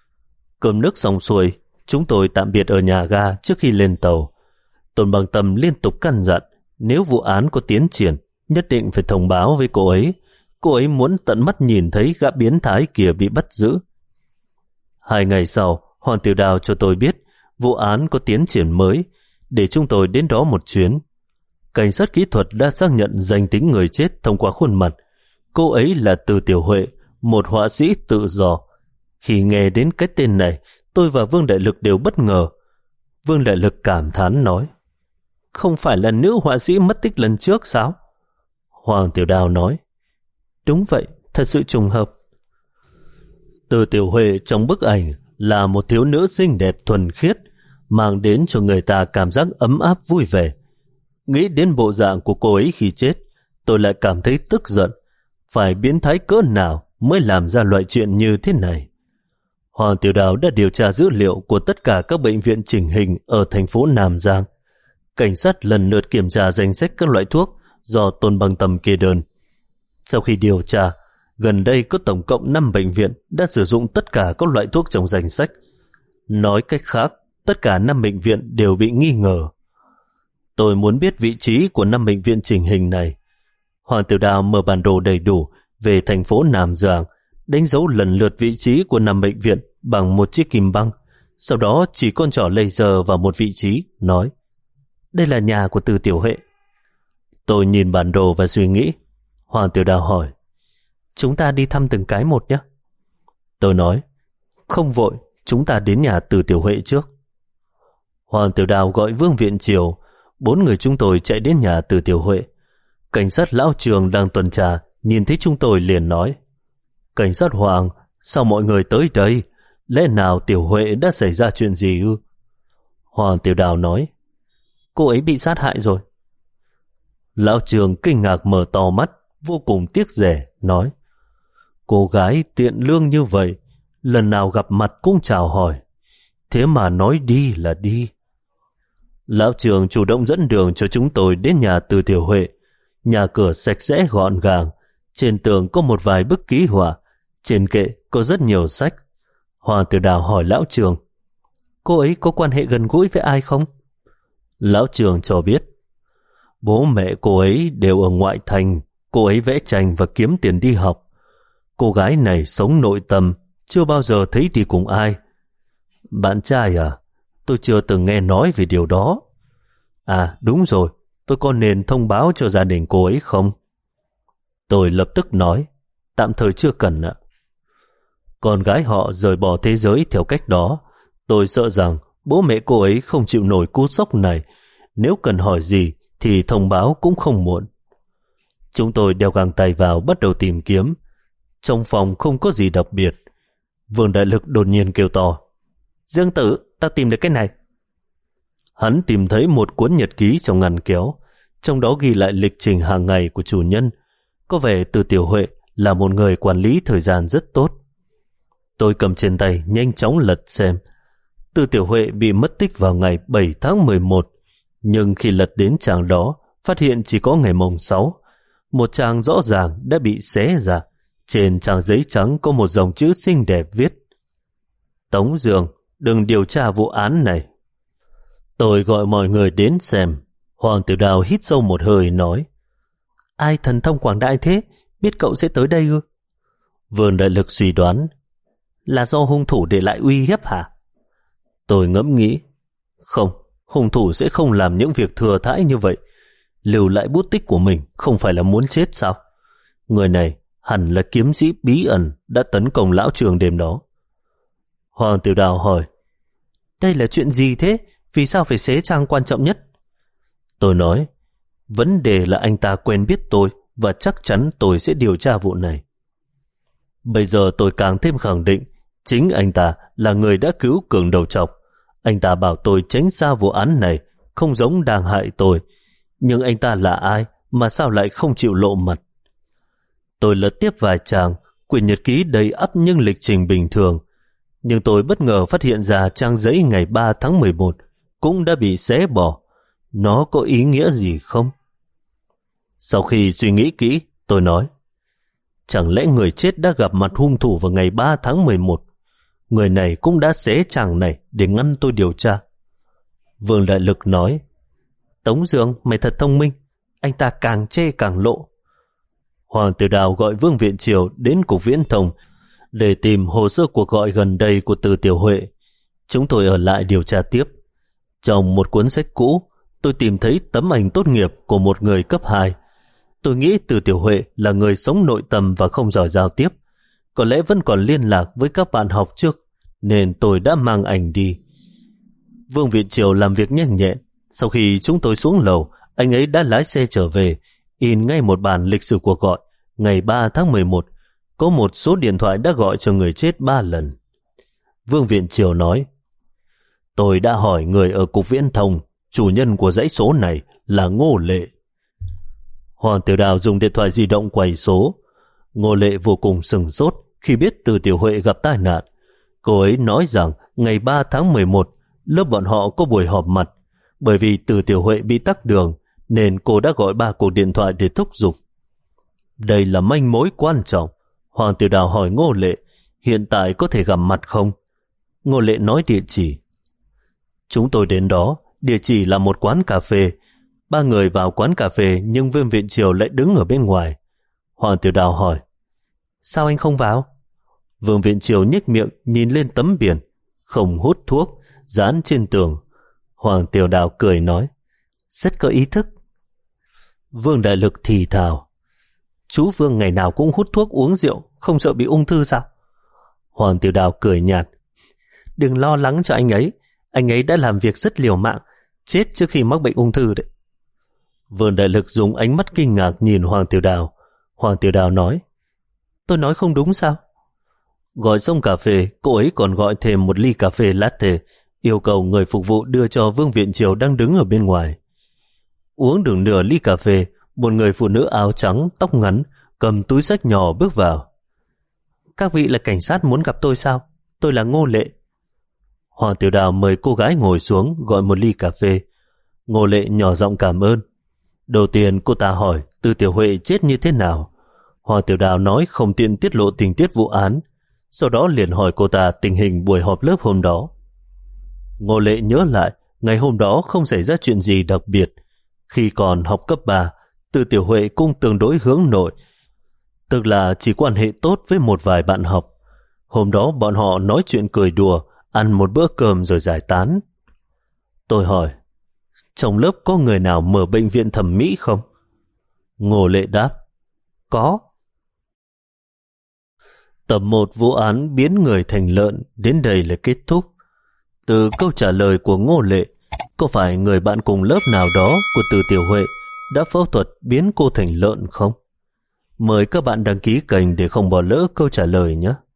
Cơm nước xong xuôi, chúng tôi tạm biệt ở nhà ga trước khi lên tàu. Tôn Bằng Tâm liên tục căn dặn, nếu vụ án có tiến triển, nhất định phải thông báo với cô ấy. Cô ấy muốn tận mắt nhìn thấy gã biến thái kia bị bắt giữ. Hai ngày sau, Hoàng Tiểu Đào cho tôi biết vụ án có tiến triển mới, để chúng tôi đến đó một chuyến. Cảnh sát kỹ thuật đã xác nhận danh tính người chết thông qua khuôn mặt. Cô ấy là Từ Tiểu Huệ, một họa sĩ tự do. Khi nghe đến cái tên này, tôi và Vương Đại Lực đều bất ngờ. Vương Đại Lực cảm thán nói: không phải là nữ họa sĩ mất tích lần trước sao? Hoàng Tiểu Đào nói: đúng vậy, thật sự trùng hợp. Từ Tiểu Huệ trong bức ảnh là một thiếu nữ xinh đẹp thuần khiết, mang đến cho người ta cảm giác ấm áp vui vẻ. Nghĩ đến bộ dạng của cô ấy khi chết, tôi lại cảm thấy tức giận. Phải biến thái cỡ nào mới làm ra loại chuyện như thế này? Hoàng Tiểu Đào đã điều tra dữ liệu của tất cả các bệnh viện chỉnh hình ở thành phố Nam Giang. Cảnh sát lần lượt kiểm tra danh sách các loại thuốc do Tôn Bằng Tâm kê đơn. Sau khi điều tra, gần đây có tổng cộng năm bệnh viện đã sử dụng tất cả các loại thuốc trong danh sách. Nói cách khác, tất cả năm bệnh viện đều bị nghi ngờ. Tôi muốn biết vị trí của năm bệnh viện chỉnh hình này. Hoàng Tiểu Đào mở bản đồ đầy đủ về thành phố Nam Giang, đánh dấu lần lượt vị trí của năm bệnh viện bằng một chiếc kim băng. Sau đó chỉ con trỏ laser vào một vị trí, nói: đây là nhà của Từ Tiểu Huệ. Tôi nhìn bản đồ và suy nghĩ. Hoàng Tiểu Đào hỏi: chúng ta đi thăm từng cái một nhé. Tôi nói: không vội, chúng ta đến nhà Từ Tiểu Huệ trước. Hoàng Tiểu Đào gọi Vương Viện Triều. Bốn người chúng tôi chạy đến nhà Từ Tiểu Huệ. Cảnh sát lão Trường đang tuần tra nhìn thấy chúng tôi liền nói: cảnh sát Hoàng, sao mọi người tới đây? Lẽ nào Tiểu Huệ đã xảy ra chuyện gì ư? Hoàng Tiểu Đào nói: cô ấy bị sát hại rồi. Lão Trường kinh ngạc mở to mắt, vô cùng tiếc rẻ, nói: cô gái tiện lương như vậy, lần nào gặp mặt cũng chào hỏi, thế mà nói đi là đi. Lão Trường chủ động dẫn đường cho chúng tôi đến nhà Từ Tiểu Huệ. Nhà cửa sạch sẽ gọn gàng, trên tường có một vài bức ký họa, trên kệ có rất nhiều sách. Hoàng Tiểu Đào hỏi Lão Trường: cô ấy có quan hệ gần gũi với ai không? Lão Trường cho biết: bố mẹ cô ấy đều ở ngoại thành, cô ấy vẽ tranh và kiếm tiền đi học. Cô gái này sống nội tâm, chưa bao giờ thấy đi cùng ai. Bạn trai à? Tôi chưa từng nghe nói về điều đó. À đúng rồi, tôi có nên thông báo cho gia đình cô ấy không? Tôi lập tức nói: tạm thời chưa cần ạ. Con gái họ rời bỏ thế giới theo cách đó. Tôi sợ rằng bố mẹ cô ấy không chịu nổi cú sốc này. Nếu cần hỏi gì thì thông báo cũng không muộn. Chúng tôi đeo găng tay vào bắt đầu tìm kiếm. Trong phòng không có gì đặc biệt. Vương Đại Lực đột nhiên kêu to: Dương Tử, tao tìm được cái này. Hắn tìm thấy một cuốn nhật ký trong ngăn kéo, trong đó ghi lại lịch trình hàng ngày của chủ nhân. Có vẻ Từ Tiểu Huệ là một người quản lý thời gian rất tốt. Tôi cầm trên tay nhanh chóng lật xem. Từ Tiểu Huệ bị mất tích vào ngày bảy tháng mười một, nhưng khi lật đến trang đó, phát hiện chỉ có ngày mồng sáu. Một trang rõ ràng đã bị xé ra. Trên trang giấy trắng có một dòng chữ xinh đẹp viết: Tống Dương, đừng điều tra vụ án này. Tôi gọi mọi người đến xem. Hoàng Tiểu Đào hít sâu một hơi nói: Ai thần thông quảng đại thế, biết cậu sẽ tới đây ư? Vương Đại Lực suy đoán: Là do hung thủ để lại uy hiếp hả? Tôi ngẫm nghĩ: Không, hung thủ sẽ không làm những việc thừa thãi như vậy. Lưu lại bút tích của mình không phải là muốn chết sao? Người này hẳn là kiếm sĩ bí ẩn đã tấn công lão Trường đêm đó. Hoàng Tiểu Đào hỏi: Đây là chuyện gì thế? Vì sao phải xé trang quan trọng nhất? Tôi nói: Vấn đề là anh ta quen biết tôi và chắc chắn tôi sẽ điều tra vụ này. Bây giờ tôi càng thêm khẳng định chính anh ta là người đã cứu Cường Đầu Trọc. Anh ta bảo tôi tránh xa vụ án này, không giống đang hại tôi. Nhưng anh ta là ai mà sao lại không chịu lộ mặt? Tôi lật tiếp vài trang, quyển nhật ký đầy ắp những lịch trình bình thường. Nhưng tôi bất ngờ phát hiện ra trang giấy ngày ba tháng mười một cũng đã bị xé bỏ. Nó có ý nghĩa gì không? Sau khi suy nghĩ kỹ, tôi nói: Chẳng lẽ người chết đã gặp mặt hung thủ vào ngày ba tháng mười một? Người này cũng đã xé trang này để ngăn tôi điều tra. Vương Đại Lực nói: Tống Dương, mày thật thông minh. Anh ta càng chê càng lộ. Hoàng Tiểu Đào gọi Vương Viện Triều đến cục viễn thông để tìm hồ sơ cuộc gọi gần đây của Từ Tiểu Huệ. Chúng tôi ở lại điều tra tiếp. Trong một cuốn sách cũ, tôi tìm thấy tấm ảnh tốt nghiệp của một người cấp hai. Tôi nghĩ Từ Tiểu Huệ là người sống nội tâm và không giỏi giao tiếp. Có lẽ vẫn còn liên lạc với các bạn học trước, nên tôi đã mang ảnh đi. Vương Viện Triều làm việc nhanh nhẹn. Sau khi chúng tôi xuống lầu, anh ấy đã lái xe trở về, in ngay một bản lịch sử cuộc gọi. Ngày ba tháng mười một, có một số điện thoại đã gọi cho người chết ba lần. Vương Viện Triều nói: Tôi đã hỏi người ở cục viễn thông, chủ nhân của dãy số này là Ngô Lệ. Hoàng Tiểu Đào dùng điện thoại di động quay số. Ngô Lệ vô cùng sửng sốt khi biết Từ Tiểu Huệ gặp tai nạn. Cô ấy nói rằng ngày ba tháng mười một, lớp bọn họ có buổi họp mặt. Bởi vì Từ Tiểu Huệ bị tắc đường, nên cô đã gọi ba cuộc điện thoại để thúc giục. Đây là manh mối quan trọng. Hoàng Tiểu Đào hỏi Ngô Lệ: Hiện tại có thể gặp mặt không? Ngô Lệ nói địa chỉ. Chúng tôi đến đó. Địa chỉ là một quán cà phê. Ba người vào quán cà phê, nhưng Vương Viện Triều lại đứng ở bên ngoài. Hoàng Tiểu Đào hỏi: Sao anh không vào? Vương Viện Triều nhếch miệng nhìn lên tấm biển: Không hút thuốc, dán trên tường. Hoàng Tiểu Đào cười nói: Rất có ý thức. Vương Đại Lực thì thào: Chú Vương ngày nào cũng hút thuốc uống rượu, không sợ bị ung thư sao? Hoàng Tiểu Đào cười nhạt: Đừng lo lắng cho anh ấy. Anh ấy đã làm việc rất liều mạng, chết trước khi mắc bệnh ung thư đấy. Vương Đại Lực dùng ánh mắt kinh ngạc nhìn Hoàng Tiểu Đào. Hoàng Tiểu Đào nói: Tôi nói không đúng sao? Gọi xong cà phê, cô ấy còn gọi thêm một ly cà phê latte, yêu cầu người phục vụ đưa cho Vương Viện Triều đang đứng ở bên ngoài. Uống được nửa ly cà phê, một người phụ nữ áo trắng, tóc ngắn, cầm túi xách nhỏ bước vào. Các vị là cảnh sát muốn gặp tôi sao? Tôi là Ngô Lệ. Hoàng Tiểu Đào mời cô gái ngồi xuống, gọi một ly cà phê. Ngô Lệ nhỏ giọng cảm ơn. Đầu tiên cô ta hỏi Từ Tiểu Huệ chết như thế nào. Hoàng Tiểu Đào nói không tiện tiết lộ tình tiết vụ án. Sau đó liền hỏi cô ta tình hình buổi họp lớp hôm đó. Ngô Lệ nhớ lại, ngày hôm đó không xảy ra chuyện gì đặc biệt. Khi còn học cấp ba, Từ Tiểu Huệ cũng tương đối hướng nội, tức là chỉ quan hệ tốt với một vài bạn học. Hôm đó bọn họ nói chuyện cười đùa, ăn một bữa cơm rồi giải tán. Tôi hỏi: Trong lớp có người nào mở bệnh viện thẩm mỹ không? Ngô Lệ đáp: Có. Tập một vụ án biến người thành lợn đến đây là kết thúc. Từ câu trả lời của Ngô Lệ, có phải người bạn cùng lớp nào đó của Từ Tiểu Huệ đã phẫu thuật biến cô thành lợn không? Mời các bạn đăng ký kênh để không bỏ lỡ câu trả lời nhé.